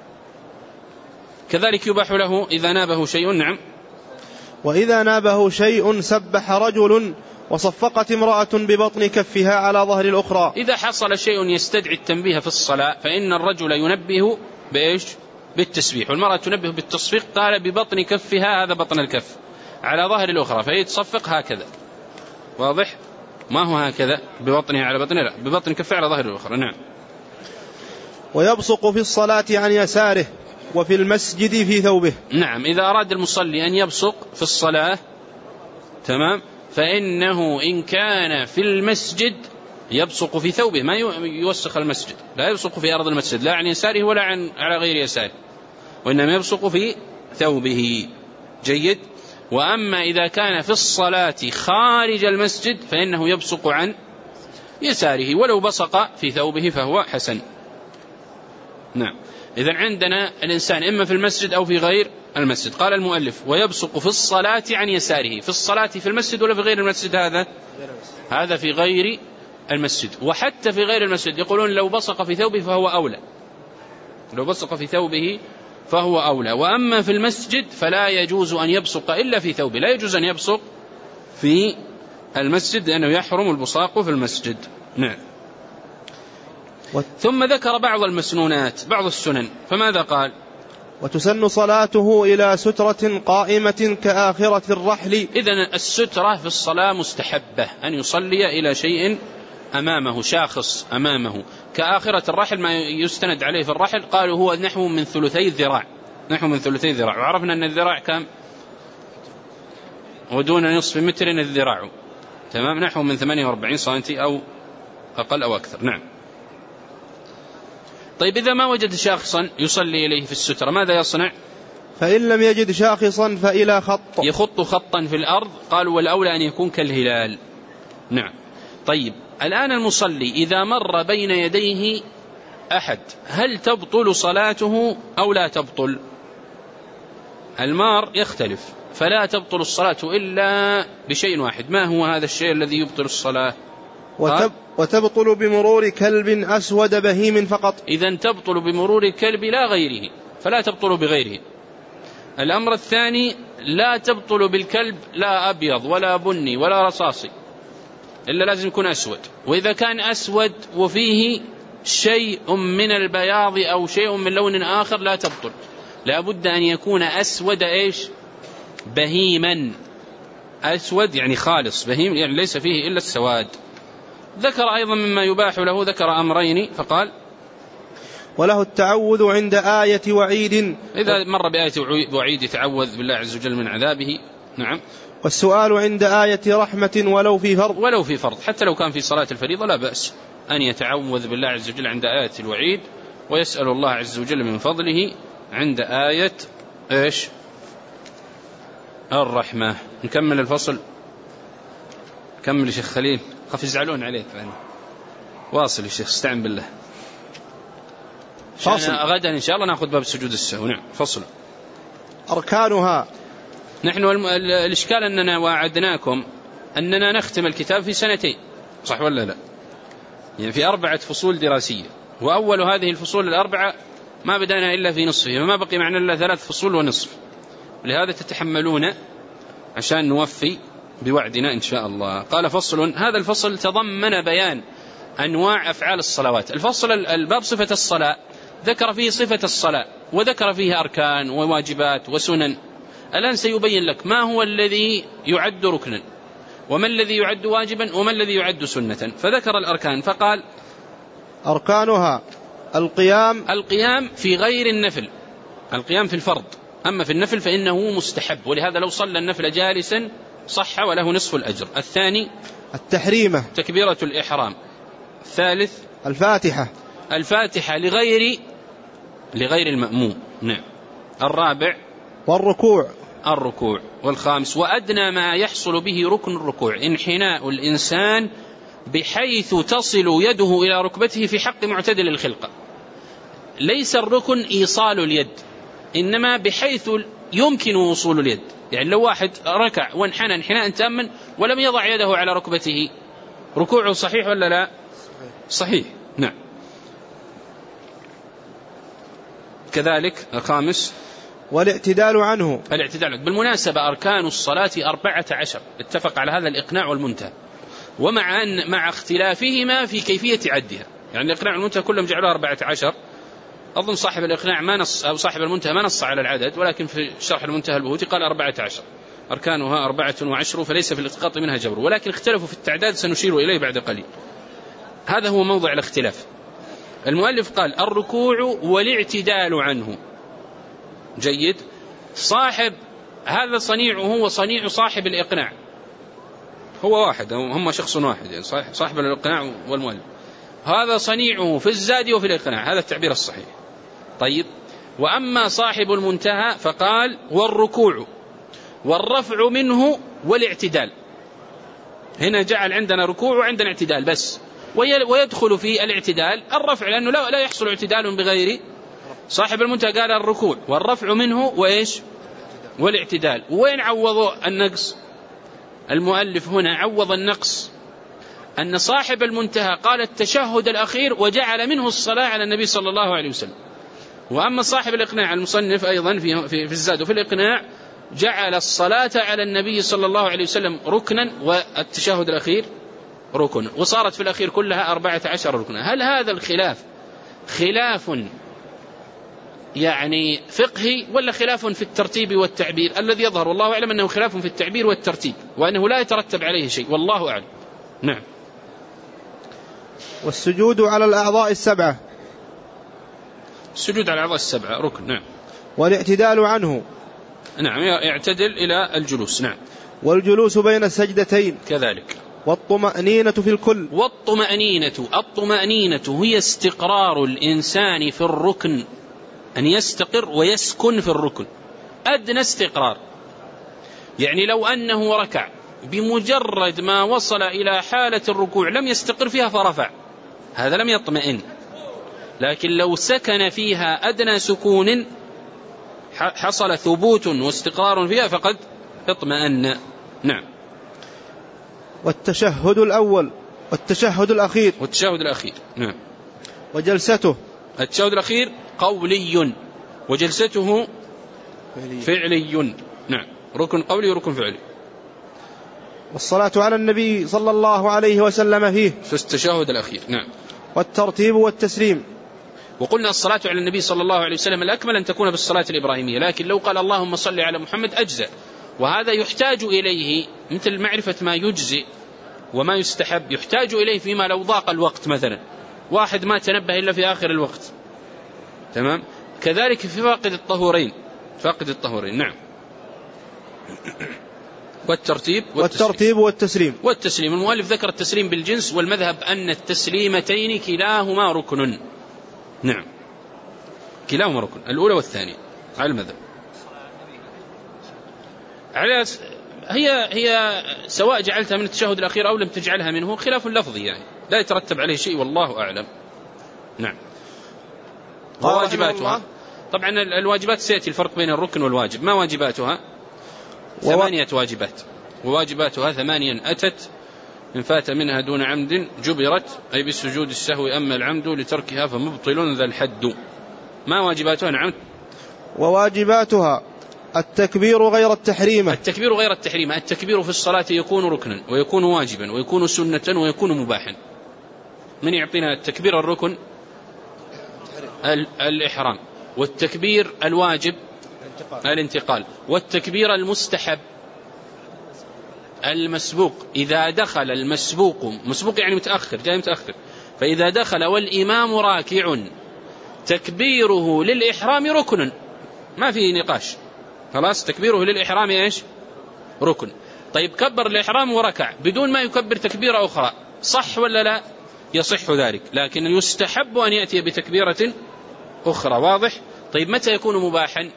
كذلك يباح له إذا نابه شيء. نعم. وإذا نابه شيء سبح رجل وصفقت امرأة ببطن كفها على ظهر الأخرى. إذا حصل شيء يستدعي التنبيه في الصلاة فإن الرجل ينبه بإيش؟ بالتسبيح، والمرأة تنبه بالتصفيق. قال ببطن كفها، هذا بطن الكف، على ظهر الأخرى، فهي تصفق هكذا، واضح؟ ما هو هكذا ببطنها على بطنها، لا، ببطن كفها على ظهر الأخرى. نعم. ويبصق في الصلاة عن يساره وفي المسجد في ثوبه. نعم، إذا أراد المصلي أن يبصق في الصلاة تمام، فإنه إن كان في المسجد يبصق في ثوبه، ما يوسخ المسجد، لا يبصق في أرض المسجد، لا عن يساره ولا على غير يساره. وإنما يبصق في ثوبه. جيد. وأما إذا كان في الصلاة خارج المسجد فإنه يبصق عن يساره، ولو بصق في ثوبه فهو حسن. نعم. إذن عندنا الإنسان إما في المسجد أو في غير المسجد. قال المؤلف ويبصق في الصلاة عن يساره. في الصلاة في المسجد ولا في غير المسجد؟ هذا في غير المسجد. وحتى في غير المسجد يقولون لو بصق في ثوبه فهو أولى، لو بصق في ثوبه فهو أولى. وأما في المسجد فلا يجوز أن يبصق إلا في ثوبه، لا يجوز أن يبصق في المسجد لأنه يحرم البصاق في المسجد. نعم. ثم ذكر بعض المسنونات، بعض السنن، فماذا قال؟ وتسن صلاته إلى سترة قائمة كآخرة الرحل. إذن السترة في الصلاة مستحبة، أن يصلي إلى شيء أمامه، شاخص أمامه، كآخرة الرحل ما يستند عليه في الرحل. قالوا هو نحو من ثلثي الذراع، نحو من ثلثي الذراع، وعرفنا أن الذراع كم؟ ودون نصف متر الذراع، تمام، نحو من 48 سنتي أو أقل أو أكثر. نعم. طيب إذا ما وجد شاخصا يصلي إليه في السترة ماذا يصنع؟ فإن لم يجد شاخصا فإلى خط، يخط خطا في الأرض. قالوا والأولى أن يكون كالهلال. نعم. طيب الآن المصلي إذا مر بين يديه أحد هل تبطل صلاته أو لا تبطل؟ المار يختلف، فلا تبطل الصلاة إلا بشيء واحد. ما هو هذا الشيء الذي يبطل الصلاة؟ وتبطل بمرور كلب أسود بهيم فقط. إذن تبطل بمرور الكلب لا غيره، فلا تبطل بغيره. الأمر الثاني لا تبطل بالكلب لا أبيض ولا بني ولا رصاصي، إلا لازم يكون أسود. وإذا كان أسود وفيه شيء من البياض أو شيء من لون آخر لا تبطل، لا بد أن يكون أسود إيش؟ بهيما. أسود يعني خالص، بهيم يعني ليس فيه إلا السواد. ذكر أيضا مما يباح له، ذكر أمرين فقال وله التعوذ عند آية وعيد، إذا مر بآية وعيد يتعوذ بالله عز وجل من عذابه. نعم. والسؤال عند آية رحمة ولو في فرض، ولو في فرض، حتى لو كان في صلاة الفريضة لا بأس أن يتعوذ بالله عز وجل عند آية الوعيد، ويسأل الله عز وجل من فضله عند آية إيش؟ الرحمة. نكمل الفصل. كمل يا شيخ خليل، خاف يزعلون عليك يعني. واصل يا شيخ، استعن بالله. فصل. غدا إن شاء الله نأخذ باب سجود السهو. نعم. فصل. أركانها. نحن الإشكال أننا وعدناكم أننا نختم الكتاب في سنتين، صح ولا لا؟ يعني في 4 فصول دراسية، وأول هذه الفصول ال4 ما بدأنا إلا في نصفه، فما بقي معنا إلا 3 فصول ونصف. لهذا تتحملون عشان نوفي بوعدنا إن شاء الله. قال فصل. هذا الفصل تضمن بيان أنواع أفعال الصلوات. الفصل الباب صفة الصلاة، ذكر فيه صفة الصلاة وذكر فيه أركان وواجبات وسنن. الآن سيبين لك ما هو الذي يعد ركنا، وما الذي يعد واجبا، وما الذي يعد سنة. فذكر الأركان فقال أركانها القيام في غير النفل، القيام في الفرض. أما في النفل فإنه مستحب، ولهذا لو صلى النفل جالسا صح وله نصف الأجر. الثاني التحريمة، تكبيرة الإحرام. الثالث الفاتحة لغير المأموم. نعم. الرابع الركوع. والخامس وأدنى ما يحصل به ركن الركوع انحناء الإنسان بحيث تصل يده إلى ركبته في حق معتدل الخلقة. ليس الركن إيصال اليد، إنما بحيث يمكن وصول اليد. يعني لو واحد ركع وانحنى انحناء تاما ولم يضع يده على ركبته، ركوعه صحيح ولا لا؟ صحيح. نعم. كذلك الخامس والاعتدال عنه. بالمناسبة أركان الصلاة 14، اتفق على هذا الإقناع والمنتهى، مع اختلافهما في كيفية عدها. يعني الإقناع والمنتهى كلهم جعلوها 14. أظن صاحب الإقناع ما نص، أو صاحب المنتهى ما نص على العدد، ولكن في شرح المنتهى البهوتي قال 14 أركانها 14، فليس في الإسقاط منها جبر، ولكن اختلفوا في التعداد سنشير إليه بعد قليل. هذا هو موضع الاختلاف. المؤلف قال الركوع والاعتدال عنه. جيد. صاحب هذا صنيعه وصنيع صاحب الإقناع هو واحد، هم شخص واحد، يعني صاحب الإقناع والمؤلف. هذا صنيعه في الزاد وفي الإقناع، هذا التعبير الصحيح. طيب وأما صاحب المنتهى فقال والركوع والرفع منه والاعتدال. هنا جعل عندنا ركوع وعندنا اعتدال بس، ويدخل في الاعتدال الرفع، لأنه لا يحصل اعتدال بغير. صاحب المنتهى قال الركوع والرفع منه وإيش؟ والاعتدال. وين عوضوا النقص؟ المؤلف هنا عوض النقص أن صاحب المنتهى قال التشهد الأخير وجعل منه الصلاة على النبي صلى الله عليه وسلم. وأما صاحب الإقناع المصنف أيضا في الزاد وفي الإقناع جعل الصلاة على النبي صلى الله عليه وسلم ركنا والتشهد الأخير ركن، وصارت في الأخير كلها 14 ركنا. هل هذا الخلاف خلاف يعني فقهي ولا خلاف في الترتيب والتعبير؟ الذي يظهر والله أعلم أنه خلاف في التعبير والترتيب، وأنه لا يترتب عليه شيء، والله أعلم. نعم. والسجود على الأعضاء السبعة. السجود على الأعضاء السبعة ركن. نعم. والاعتدال عنه. نعم، يعتدل إلى الجلوس. نعم. والجلوس بين السجدتين كذلك. والطمأنينة في الكل. الطمأنينة هي استقرار الإنسان في الركن، أن يستقر ويسكن في الركن، أدنى استقرار. يعني لو أنه ركع بمجرد ما وصل إلى حالة الركوع لم يستقر فيها فرفع، هذا لم يطمئن. لكن لو سكن فيها أدنى سكون حصل ثبوت واستقرار فيها فقد اطمأن. نعم. والتشهد الأول والتشهد الأخير. نعم. وجلسته. التشهد الأخير قولي وجلسته فعلي. نعم، ركن قولي وركن فعلي. والصلاة على النبي صلى الله عليه وسلم فيه في التشهد الأخير. نعم. والترتيب والتسليم. وقلنا الصلاة على النبي صلى الله عليه وسلم الأكمل أن تكون بالصلاة الإبراهيمية، لكن لو قال اللهم صل على محمد أجزاء، وهذا يحتاج إليه مثل معرفة ما يجزئ وما يستحب، يحتاج إليه فيما لو ضاق الوقت، مثلا واحد ما تنبه إلا في آخر الوقت، تمام. كذلك في فاقد الطهورين. نعم. والترتيب والتسليم. المؤلف ذكر التسليم بالجنس، والمذهب أن التسليمتين كلاهما ركن. نعم، كلاهما ركن، الأولى والثانية على المذهب. هي سواء جعلتها من التشهد الأخير أو لم تجعلها منه خلاف لفظي، يعني لا يترتب عليه شيء، والله أعلم. نعم. وواجباتها طبعا الواجبات سيأتي الفرق بين الركن والواجب. ما واجباتها؟ 8 واجبات، وواجباتها 8 أتت إن فات منها دون عمد جبرت، أي بالسجود السهو، أما العمد لتركها فمبطل ذا الحد. ما واجباتها؟ نعم. وواجباتها التكبير غير التحريمة. التكبير في الصلاة يكون ركنا ويكون واجبا ويكون سنة ويكون مباحا. من يعطينا التكبير الركن؟ الإحرام. والتكبير الواجب الانتقال. والتكبير المستحب المسبوق، إذا دخل مسبوق يعني متأخر، جاي متأخر، فإذا دخل والإمام راكع تكبيره للإحرام ركن، ما في نقاش، خلاص تكبيره للإحرام إيش؟ ركن. طيب كبر الإحرام وركع بدون ما يكبر تكبيرة أخرى، صح ولا لا؟ يصح ذلك، لكن يستحب أن يأتي بتكبيرة أخرى. واضح؟ طيب متى يكون مباحا؟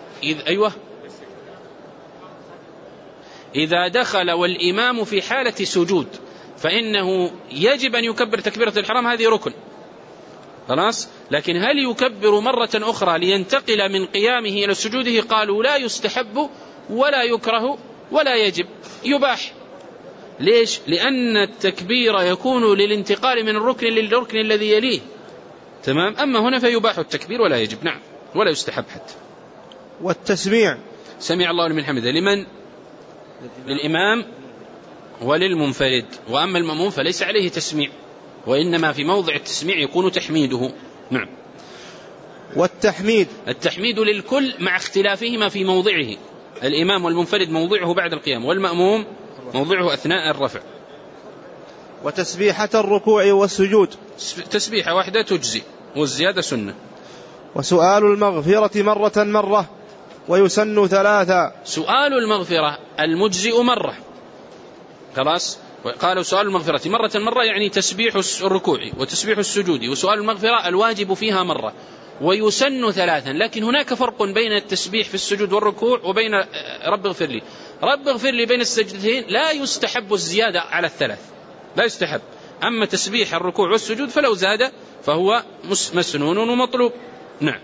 إذا دخل والإمام في حالة سجود فإنه يجب أن يكبر تكبيرة الإحرام، هذه ركن، خلاص. لكن هل يكبر مرة أخرى لينتقل من قيامه إلى سجوده؟ قالوا لا يستحب ولا يكره ولا يجب، يباح. ليش؟ لأن التكبير يكون للانتقال من الركن للركن الذي يليه، تمام. أما هنا فيباح التكبير ولا يجب، نعم، ولا يستحب حتى. والتسميع، سمع الله لمن حمده، لمن؟ للإمام وللمنفرد. وأما المأموم فليس عليه تسميع، وإنما في موضع التسميع يكون تحميده. نعم. والتحميد، التحميد للكل مع اختلافهما في موضعه. الإمام والمنفرد موضعه بعد القيام، والمأموم موضعه أثناء الرفع. وتسبيحة الركوع والسجود، تسبيحة واحدة تجزي، والزيادة سنة. وسؤال المغفرة مرة ويسن 3. سؤال المغفرة المجزئ مرة، خلاص. قالوا سؤال المغفرة مرة يعني تسبيح الركوع وتسبيح السجود، وسؤال المغفرة الواجب فيها مرة. ويسن 3. لكن هناك فرق بين التسبيح في السجود والركوع وبين رب اغفر لي. رب اغفر لي بين السجدتين لا يستحب الزيادة على 3، لا يستحب. أما تسبيح الركوع والسجود فلو زاد فهو مسنون ومطلوب. نعم.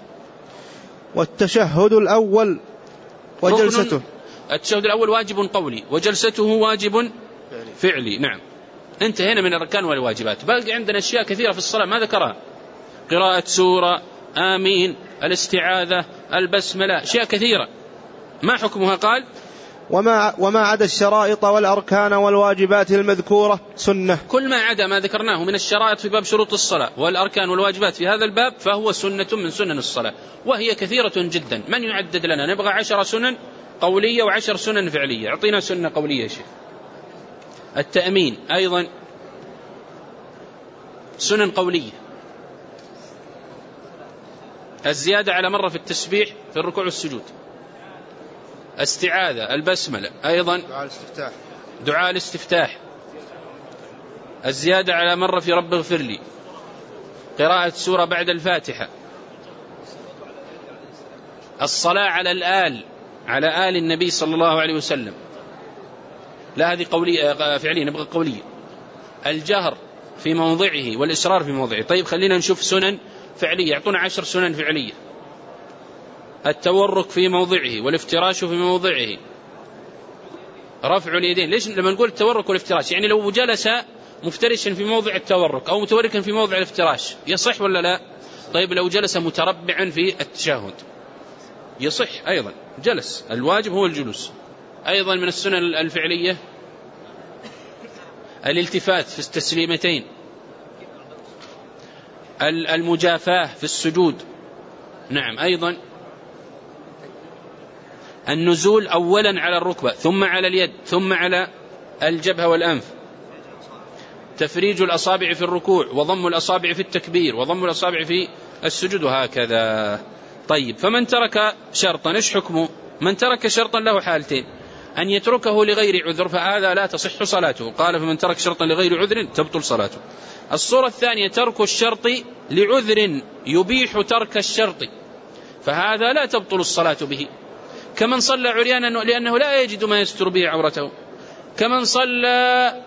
والتشهد الأول وجلسته. التشهد الأول واجب قولي وجلسته واجب فعلي. نعم. انتهينا من الأركان والواجبات. باقي عندنا أشياء كثيرة في الصلاة ما ذكرها: قراءة سورة، آمين، الاستعاذة، البسملة، أشياء كثيرة. ما حكمها؟ قال: وما عدا الشرائط والأركان والواجبات المذكورة سنة. كل ما عدا ما ذكرناه من الشرائط في باب شروط الصلاة والأركان والواجبات في هذا الباب فهو سنة من سنن الصلاة، وهي كثيرة جدا. من يعدد لنا؟ نبغى 10 سنن قولية و10 سنن فعلية. اعطينا سنة قولية يا شيخ. التأمين أيضا سنن قولية. الزيادة على مرة في التسبيح في الركوع والسجود. استعاذة، البسملة، أيضا دعاء الاستفتاح. الزيادة على مرة في رب اغفر لي. قراءة سورة بعد الفاتحة. الصلاة على الآل، على آل النبي صلى الله عليه وسلم. لا هذه قولية فعلية، نبغى قولية. الجهر في موضعه والإسرار في موضعه. طيب خلينا نشوف سنن فعلية. يعطونا 10 سنن فعلية. التورك في موضعه والافتراش في موضعه. رفع اليدين. ليش لما نقول التورك والافتراش؟ يعني لو جلس مفترشا في موضع التورك أو متوركا في موضع الافتراش يصح ولا لا؟ طيب لو جلس متربعا في التشهد يصح أيضا، جلس. الواجب هو الجلوس. أيضا من السنن الفعلية الالتفات في التسليمتين. المجافاة في السجود. نعم. أيضا النزول أولا على الركبة ثم على اليد ثم على الجبهة والأنف. تفريج الأصابع في الركوع وضم الأصابع في التكبير وضم الأصابع في السجود وهكذا. طيب فمن ترك شرطا ايش حكمه؟ من ترك شرطا له حالتين: أن يتركه لغير عذر فهذا لا تصح صلاته. قال: فمن ترك شرطا لغير عذر تبطل صلاته. الصورة الثانية: ترك الشرط لعذر يبيح ترك الشرط فهذا لا تبطل الصلاة به، كمن صلى عريانا لأنه لا يجد ما يستر به عورته، كمن صلى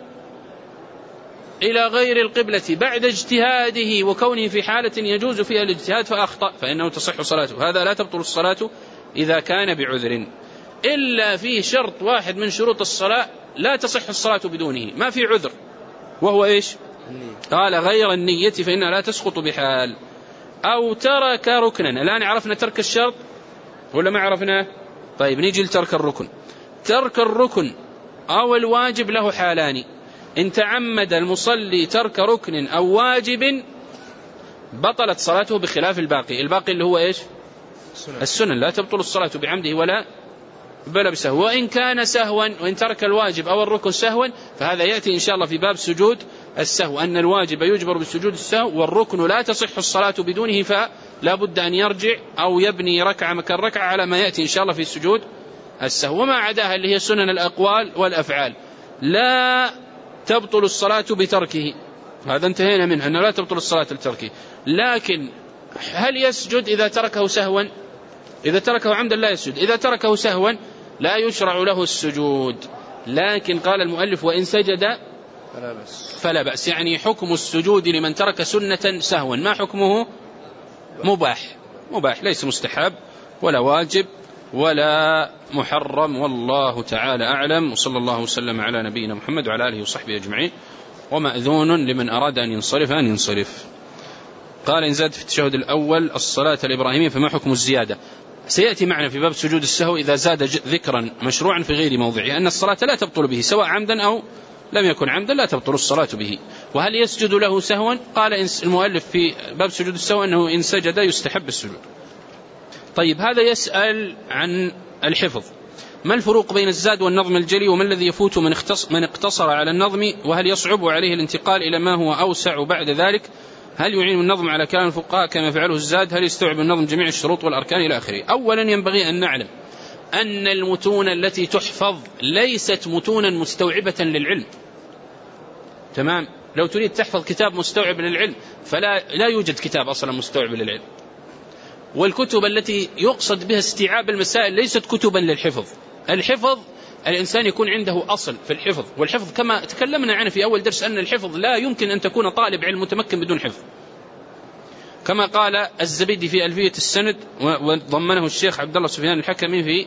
إلى غير القبلة بعد اجتهاده وكونه في حالة يجوز فيها الاجتهاد فأخطأ فإنه تصح صلاته. هذا لا تبطل الصلاة إذا كان بعذر. إلا في شرط واحد من شروط الصلاة لا تصح الصلاة بدونه، ما في عذر، وهو إيش؟ قال: غير النية فإنها لا تسقط بحال. أو ترك ركنا. الآن عرفنا ترك الشرط ولا ما عرفنا؟ طيب نيجي لترك الركن. ترك الركن أو الواجب له حالان: إن تعمد المصلي ترك ركن أو واجب بطلت صلاته بخلاف الباقي. الباقي اللي هو إيش؟ السنن. لا تبطل الصلاة بعمده ولا بل بسهو. وإن كان سهوا، وإن ترك الواجب أو الركن سهوا فهذا يأتي إن شاء الله في باب سجود السهو، أن الواجب يجبر بالسجود السهو والركن لا تصح الصلاة بدونه فلا بد أن يرجع أو يبني ركعة مكان ركعة على ما يأتي إن شاء الله في سجود السهو. وما عداها اللي هي سنن الأقوال والأفعال لا تبطل الصلاة بتركه. هذا انتهينا منه أنه لا تبطل الصلاة بتركه. لكن هل يسجد إذا تركه سهوا؟ إذا تركه عمدا لا يسجد. إذا تركه سهوا لا يشرع له السجود. لكن قال المؤلف: وإن سجد فلا بأس. يعني حكم السجود لمن ترك سنة سهوا ما حكمه؟ مباح، ليس مستحب ولا واجب ولا محرم. والله تعالى أعلم. وصلى الله وسلم على نبينا محمد وعلى آله وصحبه أجمعين. ومأذون لمن أراد أن ينصرف أن ينصرف. قال: إن زاد في التشهد الأول الصلاة الإبراهيمية فما حكم الزيادة؟ سيأتي معنا في باب سجود السهو إذا زاد ذكرا مشروعا في غير موضعه أن الصلاة لا تبطل به سواء عمدا أو لم يكن عمدا، لا تبطل الصلاة به. وهل يسجد له سهوا؟ قال المؤلف في باب سجود السهو أنه إن سجد يستحب السجود. طيب هذا يسأل عن الحفظ: ما الفروق بين الزاد والنظم الجلي؟ وما الذي يفوت من اقتصر على النظم؟ وهل يصعب عليه الانتقال إلى ما هو أوسع بعد ذلك؟ هل يعين النظم على كلام الفقهاء كما فعله الزاد؟ هل يستوعب النظم جميع الشروط والأركان إلى آخره؟ أولا ينبغي أن نعلم أن المتون التي تحفظ ليست متونا مستوعبة للعلم. تمام؟ لو تريد تحفظ كتاب مستوعب للعلم فلا يوجد كتاب أصلا مستوعب للعلم. والكتب التي يقصد بها استيعاب المسائل ليست كتبا للحفظ. الحفظ الإنسان يكون عنده أصل في الحفظ، والحفظ كما تكلمنا عنه في أول درس أن الحفظ لا يمكن أن تكون طالب علم متمكن بدون حفظ، كما قال الزبيدي في ألفية السند، وضمنه الشيخ عبد الله سفيان الحكمي في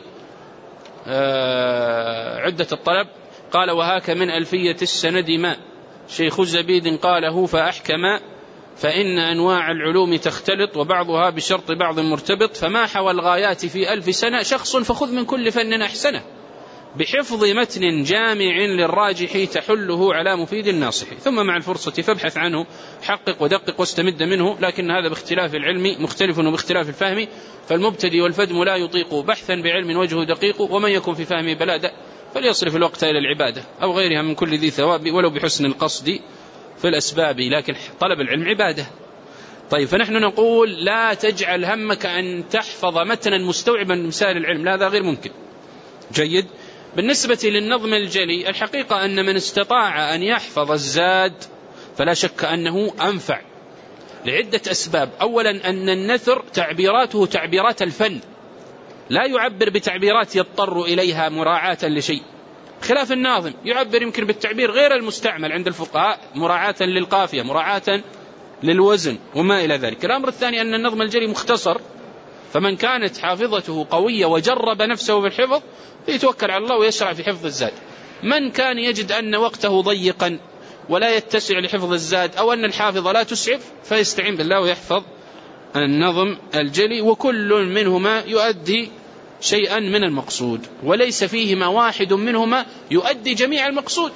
عدة الطلب، قال: وهاك من ألفية السند ما شيخ الزبيد قاله فأحكم، فإن أنواع العلوم تختلط وبعضها بشرط بعض مرتبط، فما حوى الغايات في 1000 سنة شخص فخذ من كل فن أحسنه، بحفظ متن جامع للراجح تحله على مفيد الناصح، ثم مع الفرصة فابحث عنه، حقق ودقق واستمد منه، لكن هذا باختلاف العلم مختلف وباختلاف الفهم، فالمبتدي والفدم لا يطيق بحثا بعلم وجهه دقيق، ومن يكن في فهمه بلادة فليصرف الوقت إلى العبادة أو غيرها من كل ذي ثواب ولو بحسن القصد في الأسباب، لكن طلب العلم عبادة. طيب، فنحن نقول لا تجعل همك أن تحفظ متنا مستوعبا لمسائل العلم، لا، هذا غير ممكن. جيد. بالنسبة للنظم الجلي، الحقيقة أن من استطاع أن يحفظ الزاد فلا شك أنه أنفع لعدة أسباب. أولا أن النثر تعبيراته تعبيرات الفن، لا يعبر بتعبيرات يضطر إليها مراعاة لشيء، خلاف الناظم يعبر يمكن بالتعبير غير المستعمل عند الفقهاء مراعاة للقافية، مراعاة للوزن وما إلى ذلك. الأمر الثاني أن النظم الجلي مختصر، فمن كانت حافظته قوية وجرب نفسه بالحفظ يتوكل على الله ويشرع في حفظ الزاد. من كان يجد أن وقته ضيقا ولا يتسع لحفظ الزاد، أو أن الحافظ لا تسعف، فيستعين بالله ويحفظ النظم الجلي، وكل منهما يؤدي شيئا من المقصود، وليس فيهما واحد منهما يؤدي جميع المقصود.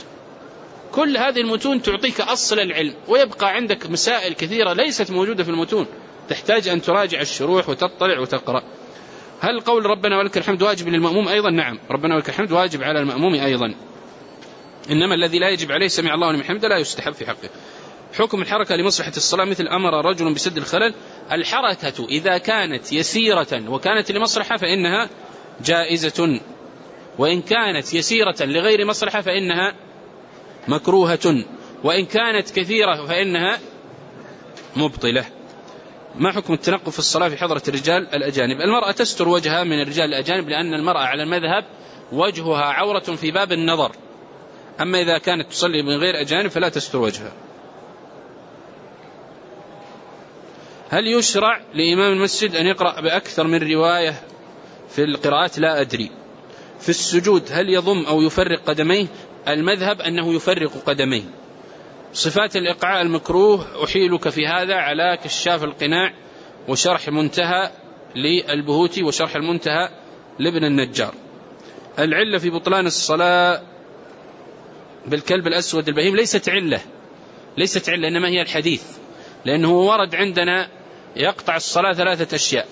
كل هذه المتون تعطيك أصل العلم، ويبقى عندك مسائل كثيرة ليست موجودة في المتون، تحتاج أن تراجع الشروح وتطلع وتقرأ. هل قول ربنا ولك الحمد واجب للمأموم أيضا؟ نعم، ربنا ولك الحمد واجب على المأموم أيضا، إنما الذي لا يجب عليه سمع الله لمن حمده لا يستحب في حقه. حكم الحركة لمصلحة الصلاة، مثل أمر رجل بسد الخلل، الحركة إذا كانت يسيرة وكانت لمصلحة فإنها جائزة، وإن كانت يسيرة لغير مصلحة فإنها مكروهة، وإن كانت كثيرة فإنها مبطلة. ما حكم التنقب في الصلاة في حضرة الرجال الأجانب؟ المرأة تستر وجهها من الرجال الأجانب، لأن المرأة على المذهب وجهها عورة في باب النظر، أما إذا كانت تصلي من غير أجانب فلا تستر وجهها. هل يشرع لإمام المسجد أن يقرأ بأكثر من رواية في القراءات؟ لا أدري. في السجود هل يضم أو يفرق قدميه؟ المذهب أنه يفرق قدميه. صفات الإقعاء المكروه أحيلك في هذا على كشاف القناع وشرح منتهى للبهوتي وشرح المنتهى لابن النجار. العلة في بطلان الصلاة بالكلب الأسود البهيم ليست علة، إنما هي الحديث، لأنه ورد عندنا يقطع الصلاة 3 أشياء: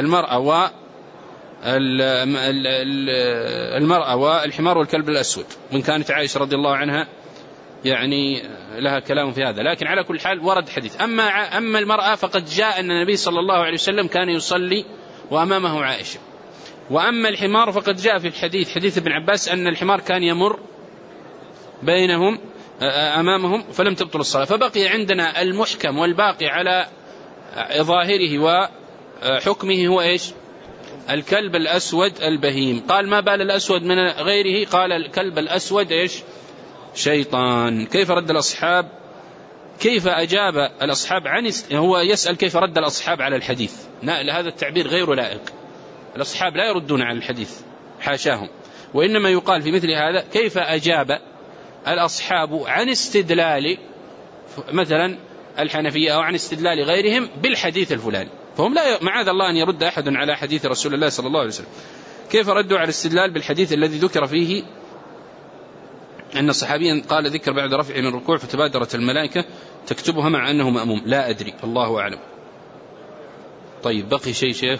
المرأة والحمار والكلب الأسود، وإن كانت عائشة رضي الله عنها يعني لها كلام في هذا، لكن على كل حال ورد حديث. أما المرأة فقد جاء أن النبي صلى الله عليه وسلم كان يصلي وأمامه عائشة. وأما الحمار فقد جاء في الحديث، حديث ابن عباس، أن الحمار كان يمر بينهم أمامهم فلم تبطل الصلاة. فبقي عندنا المحكم والباقي على ظاهره وحكمه هو إيش؟ الكلب الأسود البهيم. قال: ما بال الأسود من غيره؟ قال: الكلب الأسود إيش؟ شيطان. كيف رد الأصحاب؟ كيف أجاب الأصحاب عن هو يسأل كيف رد الأصحاب على الحديث؟ لا، هذا التعبير غير لائق. الأصحاب لا يردون على الحديث، حاشاهم، وإنما يقال في مثل هذا كيف أجاب الأصحاب عن استدلال مثلا الحنفية أو عن استدلال غيرهم بالحديث الفلاني، فهم لا معاذ الله أن يرد أحد على حديث رسول الله صلى الله عليه وسلم. كيف ردوا على الاستدلال بالحديث الذي ذكر فيه أن الصحابيا قال ذكر بعد رفعه من الركوع فتبادرت الملائكة تكتبها مع أنه مأموم؟ لا أدري، الله أعلم. طيب، بقي شيء شيخ.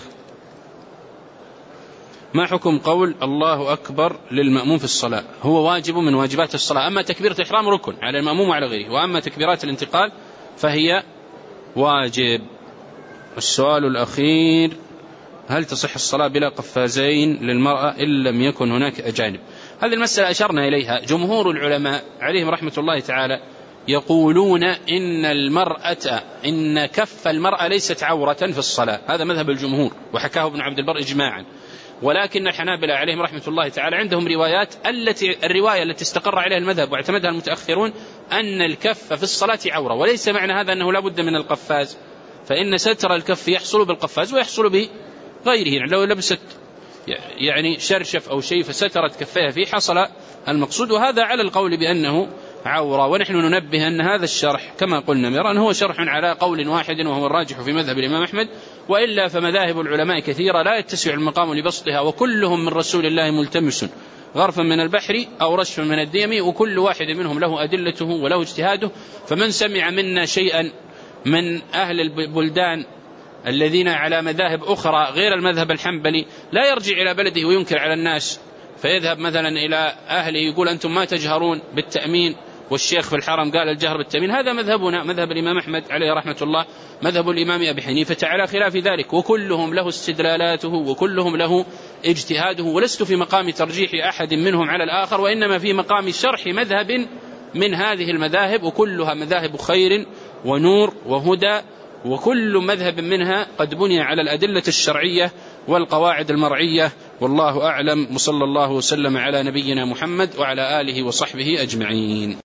ما حكم قول الله أكبر للمأموم في الصلاة؟ هو واجب من واجبات الصلاة، أما تكبيرة الإحرام ركن على المأموم وعلى غيره، وأما تكبيرات الانتقال فهي واجب. السؤال الأخير: هل تصح الصلاة بلا قفازين للمرأة إن لم يكن هناك أجانب؟ هذه المسألة أشرنا إليها. جمهور العلماء عليهم رحمة الله تعالى يقولون إن المرأة إن كف المرأة ليست عورة في الصلاة، هذا مذهب الجمهور وحكاه ابن عبد البر إجماعا. ولكن الحنابلة عليهم رحمة الله تعالى عندهم روايات، الرواية التي استقر عليها المذهب واعتمدها المتأخرون أن الكف في الصلاة عورة، وليس معنى هذا أنه لا بد من القفاز، فإن ستر الكف يحصل بالقفاز ويحصل بغيره. يعني لو لبست يعني شرشف أو شيء فسترت كفيها فيه حصل المقصود، وهذا على القول بأنه عورة. ونحن ننبه أن هذا الشرح كما قلنا مرارا هو شرح على قول واحد وهو الراجح في مذهب الإمام أحمد، وإلا فمذاهب العلماء كثيرة لا يتسع المقام لبسطها، وكلهم من رسول الله ملتمس غرفا من البحر أو رشفا من الديم، وكل واحد منهم له أدلته وله اجتهاده. فمن سمع منا شيئا من أهل البلدان الذين على مذاهب أخرى غير المذهب الحنبلي لا يرجع إلى بلده وينكر على الناس، فيذهب مثلا إلى أهله يقول أنتم ما تجهرون بالتأمين والشيخ في الحرم قال الجهر بالتأمين. هذا مذهبنا، مذهب الإمام أحمد عليه رحمة الله، مذهب الإمام أبي حنيفة على خلاف ذلك، وكلهم له استدلالاته وكلهم له اجتهاده، ولست في مقام ترجيح أحد منهم على الآخر، وإنما في مقام شرح مذهب من هذه المذاهب، وكلها مذاهب خير ونور وهدى، وكل مذهب منها قد بني على الأدلة الشرعية والقواعد المرعية. والله أعلم، وصلى الله وسلم على نبينا محمد وعلى آله وصحبه أجمعين.